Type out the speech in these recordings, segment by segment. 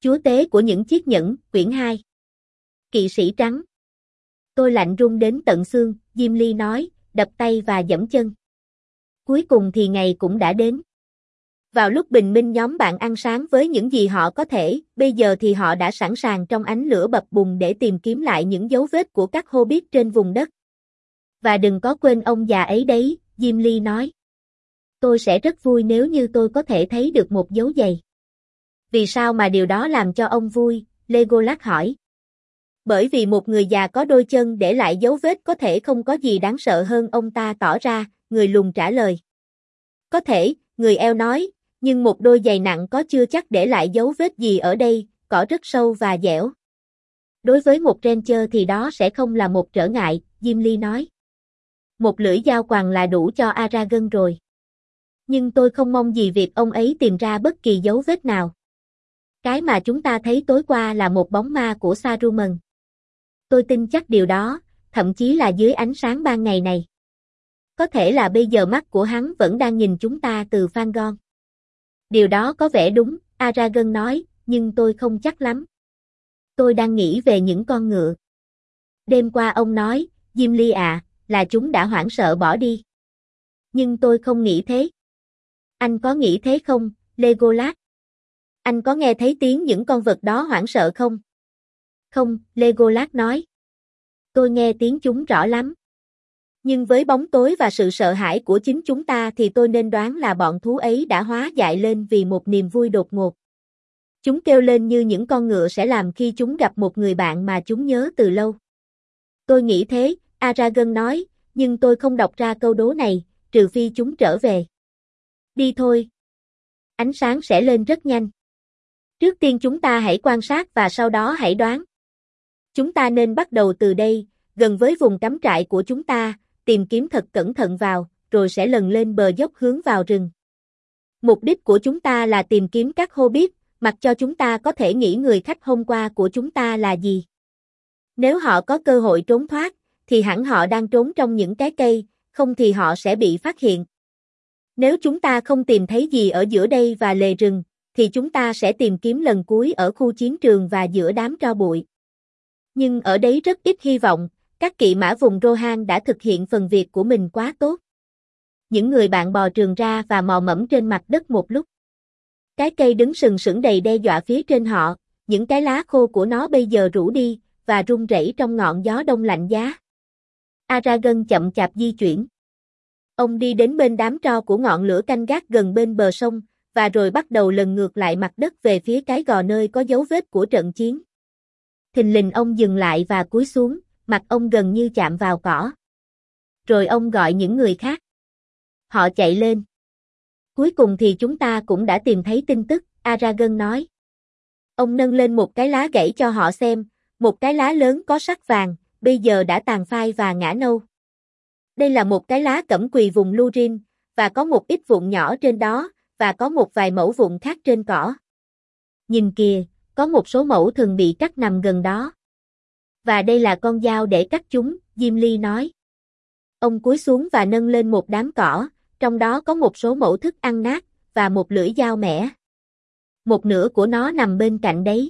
Chúa tế của những chiếc nhẫn, quyển 2. Kỵ sĩ trắng. Tôi lạnh run đến tận xương, Diêm Ly nói, đập tay và giẫm chân. Cuối cùng thì ngày cũng đã đến. Vào lúc bình minh nhóm bạn ăn sáng với những gì họ có thể, bây giờ thì họ đã sẵn sàng trong ánh lửa bập bùng để tìm kiếm lại những dấu vết của các Hobbit trên vùng đất. Và đừng có quên ông già ấy đấy, Diêm Ly nói. Tôi sẽ rất vui nếu như tôi có thể thấy được một dấu giày. Vì sao mà điều đó làm cho ông vui? Legolas hỏi. Bởi vì một người già có đôi chân để lại dấu vết có thể không có gì đáng sợ hơn, ông ta tỏ ra, người lùn trả lời. Có thể, người eo nói, nhưng một đôi giày nặng có chưa chắc để lại dấu vết gì ở đây, cỏ rất sâu và dẻo. Đối với một Ranger thì đó sẽ không là một trở ngại, Diêm Ly nói. Một lưỡi dao quằn là đủ cho Aragorn rồi. Nhưng tôi không mong gì việc ông ấy tìm ra bất kỳ dấu vết nào. Cái mà chúng ta thấy tối qua là một bóng ma của Saruman. Tôi tin chắc điều đó, thậm chí là dưới ánh sáng ban ngày này. Có thể là bây giờ mắt của hắn vẫn đang nhìn chúng ta từ Fangorn. Điều đó có vẻ đúng, Aragorn nói, nhưng tôi không chắc lắm. Tôi đang nghĩ về những con ngựa. Đêm qua ông nói, Diêm Ly à, là chúng đã hoảng sợ bỏ đi. Nhưng tôi không nghĩ thế. Anh có nghĩ thế không, Legolas? Anh có nghe thấy tiếng những con vật đó hoảng sợ không? Không, Legolas nói. Tôi nghe tiếng chúng rõ lắm. Nhưng với bóng tối và sự sợ hãi của chính chúng ta thì tôi nên đoán là bọn thú ấy đã hóa dại lên vì một niềm vui đột ngột. Chúng kêu lên như những con ngựa sẽ làm khi chúng gặp một người bạn mà chúng nhớ từ lâu. Tôi nghĩ thế, Aragorn nói, nhưng tôi không đọc ra câu đố này, trừ phi chúng trở về. Đi thôi. Ánh sáng sẽ lên rất nhanh. Trước tiên chúng ta hãy quan sát và sau đó hãy đoán. Chúng ta nên bắt đầu từ đây, gần với vùng cắm trại của chúng ta, tìm kiếm thật cẩn thận vào, rồi sẽ lần lên bờ dốc hướng vào rừng. Mục đích của chúng ta là tìm kiếm các Hobbit, mặc cho chúng ta có thể nghĩ người khách hôm qua của chúng ta là gì. Nếu họ có cơ hội trốn thoát, thì hẳn họ đang trốn trong những cái cây, không thì họ sẽ bị phát hiện. Nếu chúng ta không tìm thấy gì ở giữa đây và lề rừng, thì chúng ta sẽ tìm kiếm lần cuối ở khu chiến trường và giữa đám tro bụi. Nhưng ở đấy rất ít hy vọng, các kỵ mã vùng Rohan đã thực hiện phần việc của mình quá tốt. Những người bạn bò trường ra và mò mẫm trên mặt đất một lúc. Cái cây đứng sừng sững đầy đe dọa phía trên họ, những cái lá khô của nó bây giờ rũ đi, và rung rẩy trong ngọn gió đông lạnh giá. Aragorn chậm chạp di chuyển. Ông đi đến bên đám tro của ngọn lửa canh gác gần bên bờ sông, và rồi bắt đầu lần ngược lại mặt đất về phía cái gò nơi có dấu vết của trận chiến. Thình lình ông dừng lại và cúi xuống, mặt ông gần như chạm vào cỏ. Rồi ông gọi những người khác. Họ chạy lên. Cuối cùng thì chúng ta cũng đã tìm thấy tin tức, Aragorn nói. Ông nâng lên một cái lá gãy cho họ xem, một cái lá lớn có sắc vàng, bây giờ đã tàn phai và ngã nâu. Đây là một cái lá cẩm quỳ vùng Lúrin, và có một ít vụn nhỏ trên đó, và có một vài mẩu vụn khác trên cỏ. Nhìn kìa, có một số mẩu thường bị cắt nằm gần đó. Và đây là con dao để cắt chúng, Diêm Ly nói. Ông cúi xuống và nâng lên một đám cỏ, trong đó có một số mẩu thức ăn nát, và một lưỡi dao mẻ. Một nửa của nó nằm bên cạnh đấy.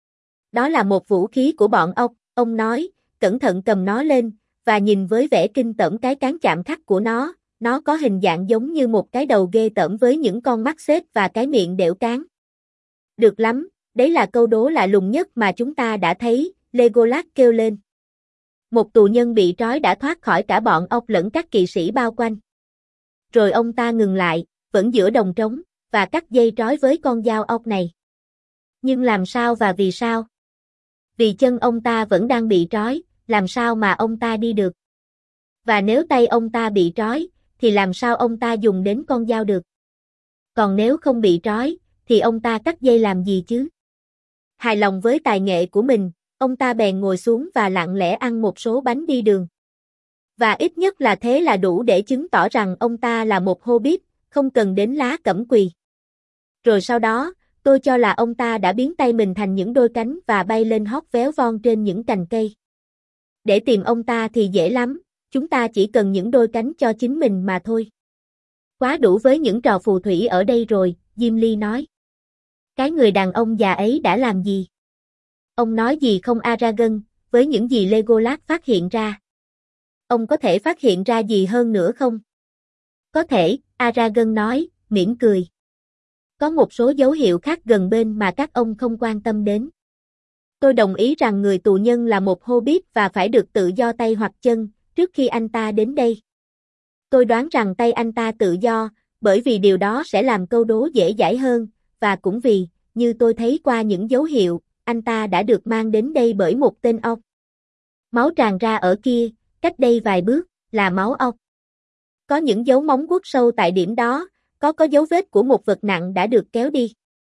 Đó là một vũ khí của bọn ốc, ông nói, cẩn thận cầm nó lên, và nhìn với vẻ kinh tởm cái cán chạm khắc của nó có hình dạng giống như một cái đầu ghê tởm với những con mắt xếp và cái miệng đẽo cán. Được lắm, đấy là câu đố lạ lùng nhất mà chúng ta đã thấy, Legolas kêu lên. Một tù nhân bị trói đã thoát khỏi cả bọn ốc lẫn các kỵ sĩ bao quanh. Rồi ông ta ngừng lại, vẫn giữa đồng trống, và cắt dây trói với con dao ốc này. Nhưng làm sao và vì sao? Vì chân ông ta vẫn đang bị trói, làm sao mà ông ta đi được? Và nếu tay ông ta bị trói, thì làm sao ông ta dùng đến con dao được? Còn nếu không bị trói, thì ông ta cắt dây làm gì chứ? Hài lòng với tài nghệ của mình, ông ta bèn ngồi xuống và lặng lẽ ăn một số bánh đi đường. Và ít nhất là thế là đủ để chứng tỏ rằng ông ta là một Hobbit, không cần đến lá cẩm quỳ. Rồi sau đó, tôi cho là ông ta đã biến tay mình thành những đôi cánh và bay lên hót véo von trên những cành cây. Để tìm ông ta thì dễ lắm, chúng ta chỉ cần những đôi cánh cho chính mình mà thôi. Quá đủ với những trò phù thủy ở đây rồi, Diêm Ly nói. Cái người đàn ông già ấy đã làm gì? Ông nói gì không Aragorn, với những gì Legolas phát hiện ra? Ông có thể phát hiện ra gì hơn nữa không? Có thể, Aragorn nói, mỉm cười. Có một số dấu hiệu khác gần bên mà các ông không quan tâm đến. Tôi đồng ý rằng người tù nhân là một Hobbit và phải được tự do tay hoặc chân, trước khi anh ta đến đây. Tôi đoán rằng tay anh ta tự do, bởi vì điều đó sẽ làm câu đố dễ dãi hơn, và cũng vì, như tôi thấy qua những dấu hiệu, anh ta đã được mang đến đây bởi một tên ọc. Máu tràn ra ở kia, cách đây vài bước, là máu ọc. Có những dấu móng vuốt sâu tại điểm đó, có dấu vết của một vật nặng đã được kéo đi.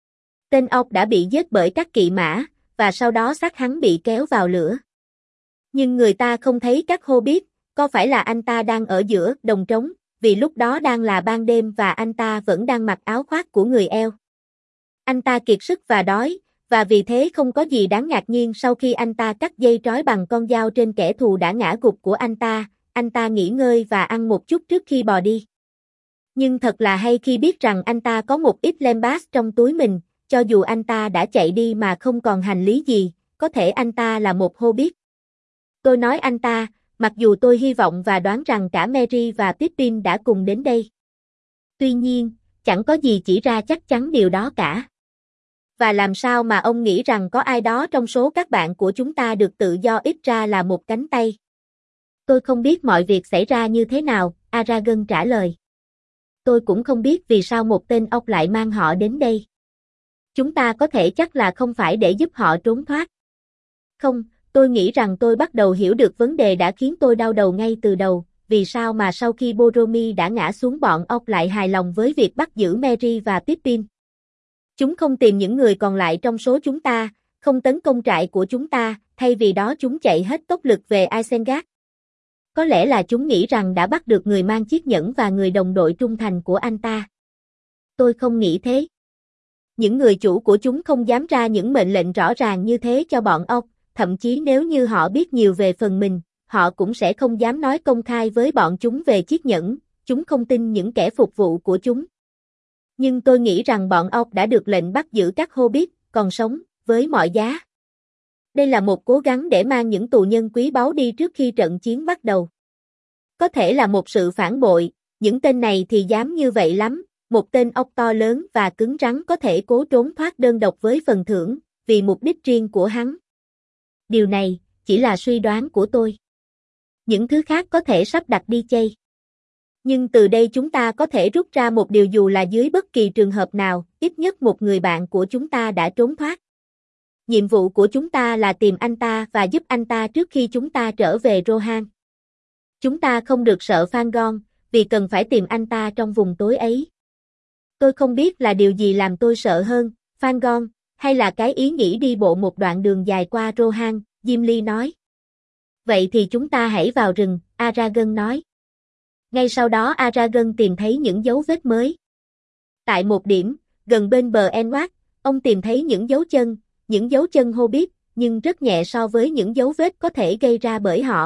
Tên ọc đã bị giết bởi các kỵ mã, và sau đó xác hắn bị kéo vào lửa. Nhưng người ta không thấy các Hobbit, có phải là anh ta đang ở giữa đồng trống, vì lúc đó đang là ban đêm và anh ta vẫn đang mặc áo khoác của người Elf. Anh ta kiệt sức và đói, và vì thế không có gì đáng ngạc nhiên sau khi anh ta cắt dây trói bằng con dao trên kẻ thù đã ngã gục của anh ta nghỉ ngơi và ăn một chút trước khi bò đi. Nhưng thật là hay khi biết rằng anh ta có một ít lembas trong túi mình, cho dù anh ta đã chạy đi mà không còn hành lý gì, có thể anh ta là một Hobbit. Tôi nói anh ta, mặc dù tôi hy vọng và đoán rằng cả Merry và Pippin đã cùng đến đây. Tuy nhiên, chẳng có gì chỉ ra chắc chắn điều đó cả. Và làm sao mà ông nghĩ rằng có ai đó trong số các bạn của chúng ta được tự do ít ra là một cánh tay? Tôi không biết mọi việc xảy ra như thế nào, Aragorn trả lời. Tôi cũng không biết vì sao một tên ọc lại mang họ đến đây. Chúng ta có thể chắc là không phải để giúp họ trốn thoát. Không, tôi nghĩ rằng tôi bắt đầu hiểu được vấn đề đã khiến tôi đau đầu ngay từ đầu, vì sao mà sau khi Boromir đã ngã xuống bọn ọc lại hài lòng với việc bắt giữ Merry và Pippin. Chúng không tìm những người còn lại trong số chúng ta, không tấn công trại của chúng ta, thay vì đó chúng chạy hết tốc lực về Isengard. Có lẽ là chúng nghĩ rằng đã bắt được người mang chiếc nhẫn và người đồng đội trung thành của anh ta. Tôi không nghĩ thế. Những người chủ của chúng không dám ra những mệnh lệnh rõ ràng như thế cho bọn ọc, thậm chí nếu như họ biết nhiều về phần mình, họ cũng sẽ không dám nói công khai với bọn chúng về chiếc nhẫn, chúng không tin những kẻ phục vụ của chúng. Nhưng tôi nghĩ rằng bọn ọc đã được lệnh bắt giữ các Hobbit, còn sống, với mọi giá. Đây là một cố gắng để mang những tù nhân quý báu đi trước khi trận chiến bắt đầu. Có thể là một sự phản bội, những tên này thì dám như vậy lắm, một tên ọc to lớn và cứng rắn có thể cố trốn thoát đơn độc với phần thưởng, vì mục đích riêng của hắn. Điều này, chỉ là suy đoán của tôi. Những thứ khác có thể sắp đặt đi chây. Nhưng từ đây chúng ta có thể rút ra một điều dù là dưới bất kỳ trường hợp nào, ít nhất một người bạn của chúng ta đã trốn thoát. Nhiệm vụ của chúng ta là tìm anh ta và giúp anh ta trước khi chúng ta trở về Rohan. Chúng ta không được sợ Fangorn, vì cần phải tìm anh ta trong vùng tối ấy. Tôi không biết là điều gì làm tôi sợ hơn, Fangorn, hay là cái ý nghĩ đi bộ một đoạn đường dài qua Rohan, Gimli nói. Vậy thì chúng ta hãy vào rừng, Aragorn nói. Ngay sau đó Aragorn tìm thấy những dấu vết mới. Tại một điểm, gần bên bờ Enward, ông tìm thấy những dấu chân Hobbit, nhưng rất nhẹ so với những dấu vết có thể gây ra bởi họ.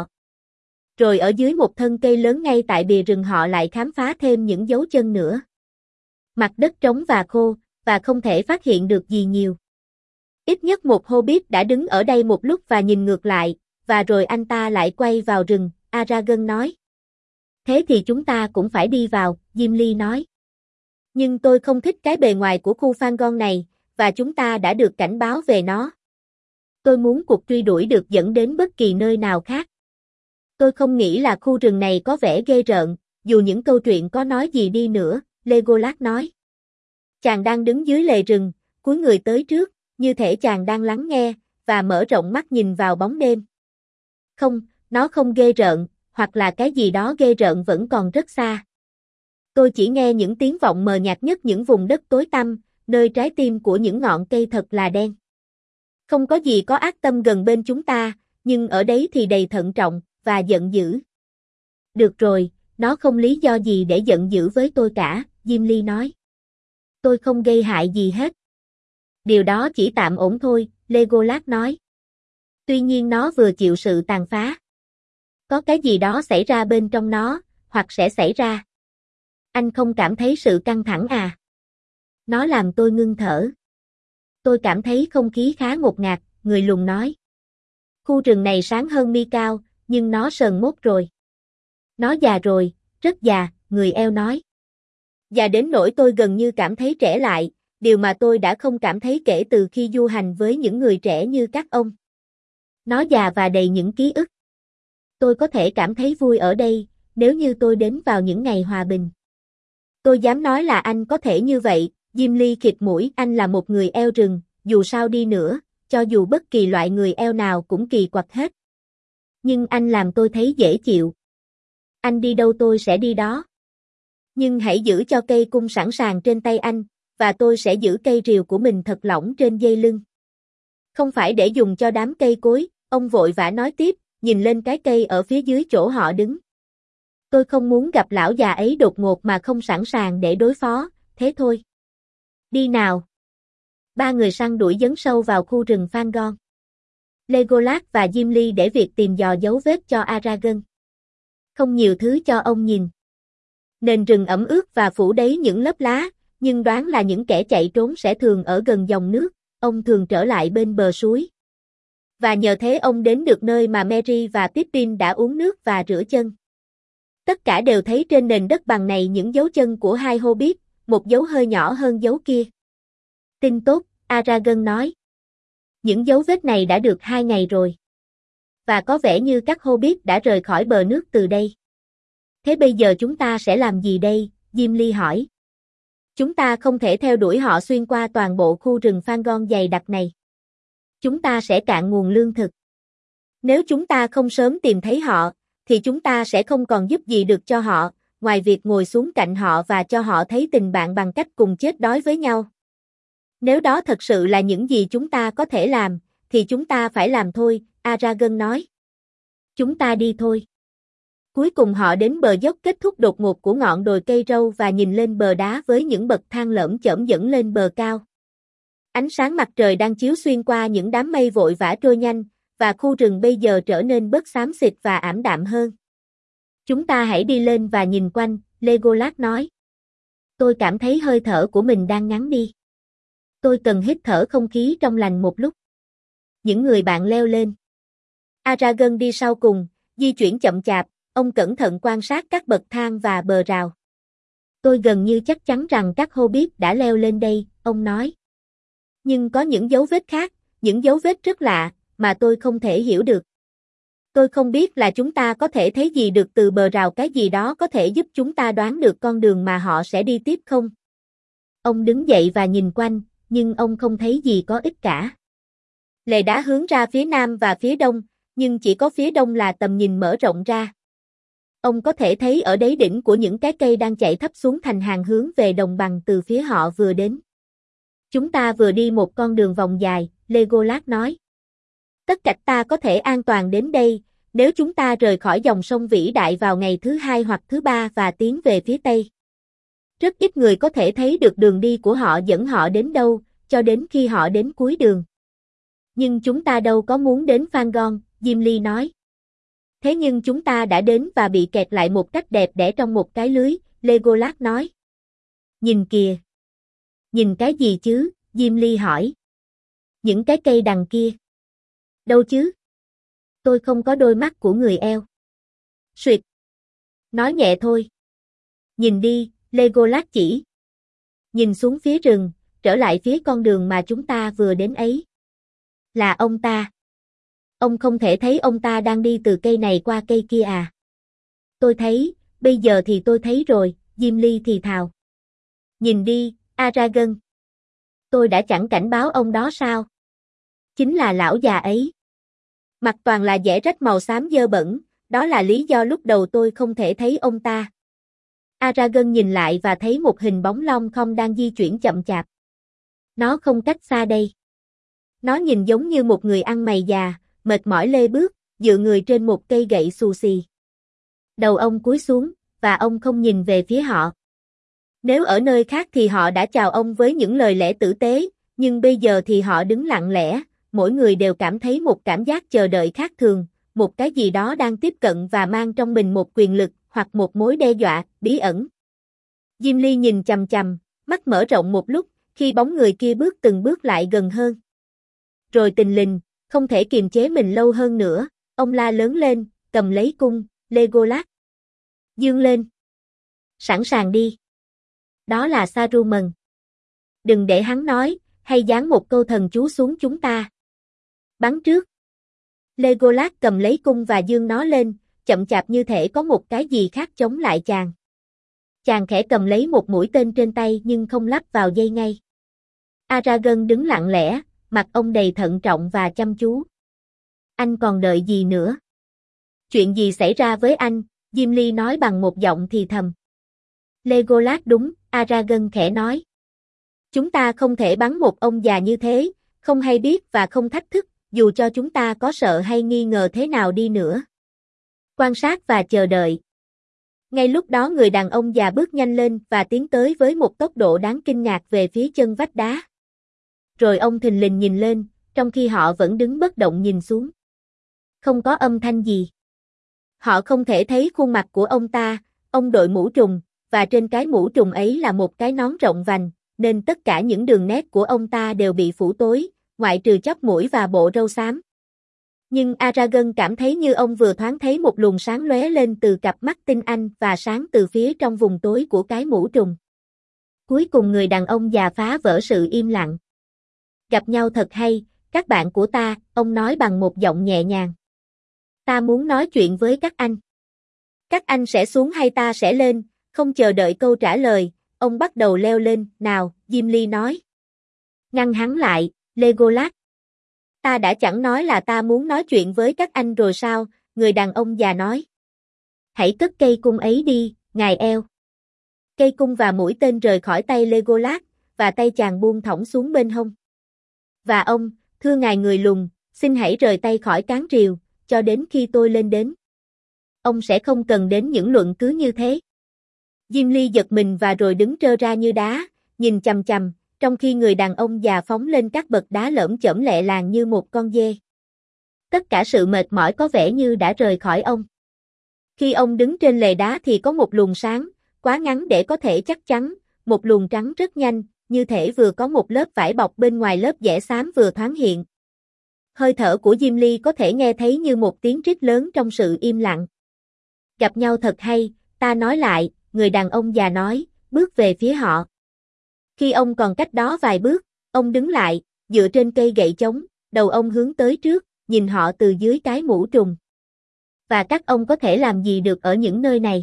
Rồi ở dưới một thân cây lớn ngay tại bìa rừng họ lại khám phá thêm những dấu chân nữa. Mặt đất trống và khô, và không thể phát hiện được gì nhiều. Ít nhất một Hobbit đã đứng ở đây một lúc và nhìn ngược lại, và rồi anh ta lại quay vào rừng, Aragorn nói. Thế thì chúng ta cũng phải đi vào, Gimli nói. Nhưng tôi không thích cái bề ngoài của khu Fangorn này, và chúng ta đã được cảnh báo về nó. Tôi muốn cuộc truy đuổi được dẫn đến bất kỳ nơi nào khác. Tôi không nghĩ là khu rừng này có vẻ ghê rợn, dù những câu chuyện có nói gì đi nữa, Legolas nói. Chàng đang đứng dưới lề rừng, cúi người tới trước, như thể chàng đang lắng nghe, và mở rộng mắt nhìn vào bóng đêm. Không, nó không ghê rợn, hoặc là cái gì đó ghê rợn vẫn còn rất xa. Tôi chỉ nghe những tiếng vọng mờ nhạt nhất những vùng đất tối tăm, nơi trái tim của những ngọn cây thật là đen. Không có gì có ác tâm gần bên chúng ta, nhưng ở đấy thì đầy thận trọng, và giận dữ. Được rồi, nó không lý do gì để giận dữ với tôi cả, Gimli nói. Tôi không gây hại gì hết. Điều đó chỉ tạm ổn thôi, Legolas nói. Tuy nhiên nó vừa chịu sự tàn phá. Có cái gì đó xảy ra bên trong nó, hoặc sẽ xảy ra. Anh không cảm thấy sự căng thẳng à? Nó làm tôi ngưng thở. Tôi cảm thấy không khí khá ngột ngạt, người lùn nói. Khu rừng này sáng hơn mi cao, nhưng nó sờn mốt rồi. Nó già rồi, rất già, người eo nói. Già đến nỗi tôi gần như cảm thấy trẻ lại, điều mà tôi đã không cảm thấy kể từ khi du hành với những người trẻ như các ông. Nó già và đầy những ký ức. Tôi có thể cảm thấy vui ở đây, nếu như tôi đến vào những ngày hòa bình. Tôi dám nói là anh có thể như vậy, Jim Lee khịt mũi, anh là một người eo rừng, dù sao đi nữa, cho dù bất kỳ loại người eo nào cũng kỳ quặc hết. Nhưng anh làm tôi thấy dễ chịu. Anh đi đâu tôi sẽ đi đó. Nhưng hãy giữ cho cây cung sẵn sàng trên tay anh, và tôi sẽ giữ cây rìu của mình thật lỏng trên dây lưng. Không phải để dùng cho đám cây cối, ông vội vã nói tiếp, nhìn lên cái cây ở phía dưới chỗ họ đứng. Tôi không muốn gặp lão già ấy đột ngột mà không sẵn sàng để đối phó, thế thôi. Đi nào. Ba người săn đuổi dấn sâu vào khu rừng Fangorn. Legolas và Gimli để việc tìm dò dấu vết cho Aragorn. Không nhiều thứ cho ông nhìn. Nền rừng ẩm ướt và phủ đầy những lớp lá, nhưng đoán là những kẻ chạy trốn sẽ thường ở gần dòng nước, ông thường trở lại bên bờ suối. Và nhờ thế ông đến được nơi mà Merry và Pippin đã uống nước và rửa chân. Tất cả đều thấy trên nền đất bằng này những dấu chân của hai Hobbit, một dấu hơi nhỏ hơn dấu kia. Tin tốt, Aragorn nói. Những dấu vết này đã được 2 ngày rồi. Và có vẻ như các Hobbit đã rời khỏi bờ nước từ đây. Thế bây giờ chúng ta sẽ làm gì đây? Gimli hỏi. Chúng ta không thể theo đuổi họ xuyên qua toàn bộ khu rừng Fangorn dày đặc này. Chúng ta sẽ cạn nguồn lương thực. Nếu chúng ta không sớm tìm thấy họ, thì chúng ta sẽ không còn giúp gì được cho họ, ngoài việc ngồi xuống cạnh họ và cho họ thấy tình bạn bằng cách cùng chết đói với nhau. Nếu đó thật sự là những gì chúng ta có thể làm, thì chúng ta phải làm thôi, Aragorn nói. Chúng ta đi thôi. Cuối cùng họ đến bờ dốc kết thúc đột ngột của ngọn đồi cây râu và nhìn lên bờ đá với những bậc thang lởm chởm dẫn lên bờ cao. Ánh sáng mặt trời đang chiếu xuyên qua những đám mây vội vã trôi nhanh, và khu rừng bây giờ trở nên bớt xám xịt và ảm đạm hơn. Chúng ta hãy đi lên và nhìn quanh, Legolas nói. Tôi cảm thấy hơi thở của mình đang ngắn đi. Tôi cần hít thở không khí trong lành một lúc. Những người bạn leo lên. Aragorn đi sau cùng, di chuyển chậm chạp, ông cẩn thận quan sát các bậc thang và bờ rào. Tôi gần như chắc chắn rằng các Hobbit đã leo lên đây, ông nói. Nhưng có những dấu vết khác, những dấu vết rất lạ, mà tôi không thể hiểu được. Tôi không biết là chúng ta có thể thấy gì được từ bờ rào, cái gì đó có thể giúp chúng ta đoán được con đường mà họ sẽ đi tiếp không? Ông đứng dậy và nhìn quanh, nhưng ông không thấy gì có ích cả. Lề đá hướng ra phía nam và phía đông, nhưng chỉ có phía đông là tầm nhìn mở rộng ra. Ông có thể thấy ở đáy đỉnh của những cái cây đang chạy thấp xuống thành hàng hướng về đồng bằng từ phía họ vừa đến. Chúng ta vừa đi một con đường vòng dài, Legolas nói. Tất cả ta có thể an toàn đến đây, nếu chúng ta rời khỏi dòng sông vĩ đại vào ngày thứ 2 hoặc thứ 3 và tiến về phía tây. Rất ít người có thể thấy được đường đi của họ dẫn họ đến đâu, cho đến khi họ đến cuối đường. Nhưng chúng ta đâu có muốn đến Fangorn, Gimli nói. Thế nhưng chúng ta đã đến và bị kẹt lại một cách đẹp đẽ trong một cái lưới, Legolas nói. Nhìn kìa. Nhìn cái gì chứ, Gimli hỏi. Những cái cây đằng kia. Đâu chứ? Tôi không có đôi mắt của người eo. Suyệt. Nói nhẹ thôi. Nhìn đi, Legolas chỉ. Nhìn xuống phía rừng, trở lại phía con đường mà chúng ta vừa đến ấy. Là ông ta. Ông không thể thấy ông ta đang đi từ cây này qua cây kia à? Tôi thấy, bây giờ thì tôi thấy rồi, Gimli thì thào. Nhìn đi, Aragorn. Tôi đã chẳng cảnh báo ông đó sao? Chính là lão già ấy. Mặt toàn là dẻ rách màu xám dơ bẩn, đó là lý do lúc đầu tôi không thể thấy ông ta. Aragorn nhìn lại và thấy một hình bóng long không đang di chuyển chậm chạp. Nó không cách xa đây. Nó nhìn giống như một người ăn mày già, mệt mỏi lê bước, dựa người trên một cây gậy xù xì. Đầu ông cúi xuống, và ông không nhìn về phía họ. Nếu ở nơi khác thì họ đã chào ông với những lời lẽ tử tế, nhưng bây giờ thì họ đứng lặng lẽ, mỗi người đều cảm thấy một cảm giác chờ đợi khác thường, một cái gì đó đang tiếp cận và mang trong mình một quyền lực, hoặc một mối đe dọa, bí ẩn. Gimli nhìn chằm chằm, mắt mở rộng một lúc, Khi bóng người kia bước từng bước lại gần hơn. Rồi tình lình, không thể kiềm chế mình lâu hơn nữa, ông la lớn lên, cầm lấy cung, Legolas. Dương lên. Sẵn sàng đi. Đó là Saruman. Đừng để hắn nói, hay giáng một câu thần chú xuống chúng ta. Bắn trước. Legolas cầm lấy cung và giương nó lên, chậm chạp như thể có một cái gì khác chống lại chàng. Chàng khẽ cầm lấy một mũi tên trên tay nhưng không lắp vào dây ngay. Aragorn đứng lặng lẽ, mặt ông đầy thận trọng và chăm chú. Anh còn đợi gì nữa? Chuyện gì xảy ra với anh? Gimli nói bằng một giọng thì thầm. Legolas đúng, Aragorn khẽ nói. Chúng ta không thể bắn một ông già như thế, không hay biết và không thách thức, dù cho chúng ta có sợ hay nghi ngờ thế nào đi nữa. Quan sát và chờ đợi. Ngay lúc đó người đàn ông già bước nhanh lên và tiến tới với một tốc độ đáng kinh ngạc về phía chân vách đá. Rồi ông thình lình nhìn lên, trong khi họ vẫn đứng bất động nhìn xuống. Không có âm thanh gì. Họ không thể thấy khuôn mặt của ông ta, ông đội mũ trùng, và trên cái mũ trùng ấy là một cái nón rộng vành, nên tất cả những đường nét của ông ta đều bị phủ tối, ngoại trừ chóp mũi và bộ râu xám. Nhưng Aragorn cảm thấy như ông vừa thoáng thấy một luồng sáng lóe lên từ cặp mắt tinh anh và sáng từ phía trong vùng tối của cái mũ trùng. Cuối cùng người đàn ông già phá vỡ sự im lặng. Gặp nhau thật hay, các bạn của ta, ông nói bằng một giọng nhẹ nhàng. Ta muốn nói chuyện với các anh. Các anh sẽ xuống hay ta sẽ lên, không chờ đợi câu trả lời, ông bắt đầu leo lên, nào, Gimli nói. Ngăn hắn lại, Legolas. Ta đã chẳng nói là ta muốn nói chuyện với các anh rồi sao, người đàn ông già nói. Hãy cất cây cung ấy đi, ngài eo. Cây cung và mũi tên rời khỏi tay Legolas, và tay chàng buông thõng xuống bên hông. Và ông, thưa ngài người lùn, xin hãy rời tay khỏi cán rìu, cho đến khi tôi lên đến. Ông sẽ không cần đến những luận cứ như thế. Gimli giật mình và rồi đứng trơ ra như đá, nhìn chằm chằm, trong khi người đàn ông già phóng lên các bậc đá lởm chởm lẹ làng như một con dê. Tất cả sự mệt mỏi có vẻ như đã rời khỏi ông. Khi ông đứng trên lề đá thì có một luồng sáng, quá ngắn để có thể chắc chắn, một luồng trắng rất nhanh, như thể vừa có một lớp vải bọc bên ngoài lớp dẻ xám vừa thoáng hiện. Hơi thở của Gimli có thể nghe thấy như một tiếng rít lớn trong sự im lặng. Gặp nhau thật hay, ta nói lại, người đàn ông già nói, bước về phía họ. Khi ông còn cách đó vài bước, ông đứng lại, dựa trên cây gậy chống, đầu ông hướng tới trước, nhìn họ từ dưới cái mũ trùng. Và các ông có thể làm gì được ở những nơi này?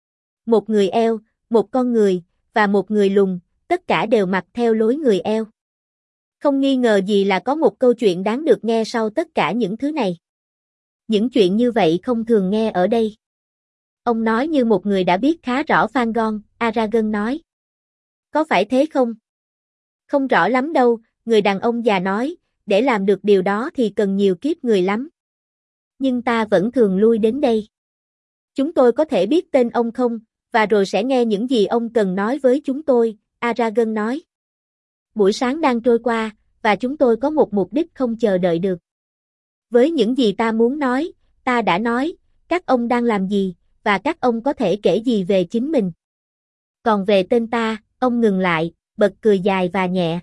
Một người eo, một con người, và một người lùn, tất cả đều mặc theo lối người eo. Không nghi ngờ gì là có một câu chuyện đáng được nghe sau tất cả những thứ này. Những chuyện như vậy không thường nghe ở đây. Ông nói như một người đã biết khá rõ Fangorn, Aragorn nói. Có phải thế không? Không rõ lắm đâu, người đàn ông già nói, để làm được điều đó thì cần nhiều kiếp người lắm. Nhưng ta vẫn thường lui đến đây. Chúng tôi có thể biết tên ông không, và rồi sẽ nghe những gì ông cần nói với chúng tôi, Aragorn nói. Buổi sáng đang trôi qua, và chúng tôi có một mục đích không chờ đợi được. Với những gì ta muốn nói, ta đã nói, các ông đang làm gì, và các ông có thể kể gì về chính mình. Còn về tên ta, ông ngừng lại, bật cười dài và nhẹ.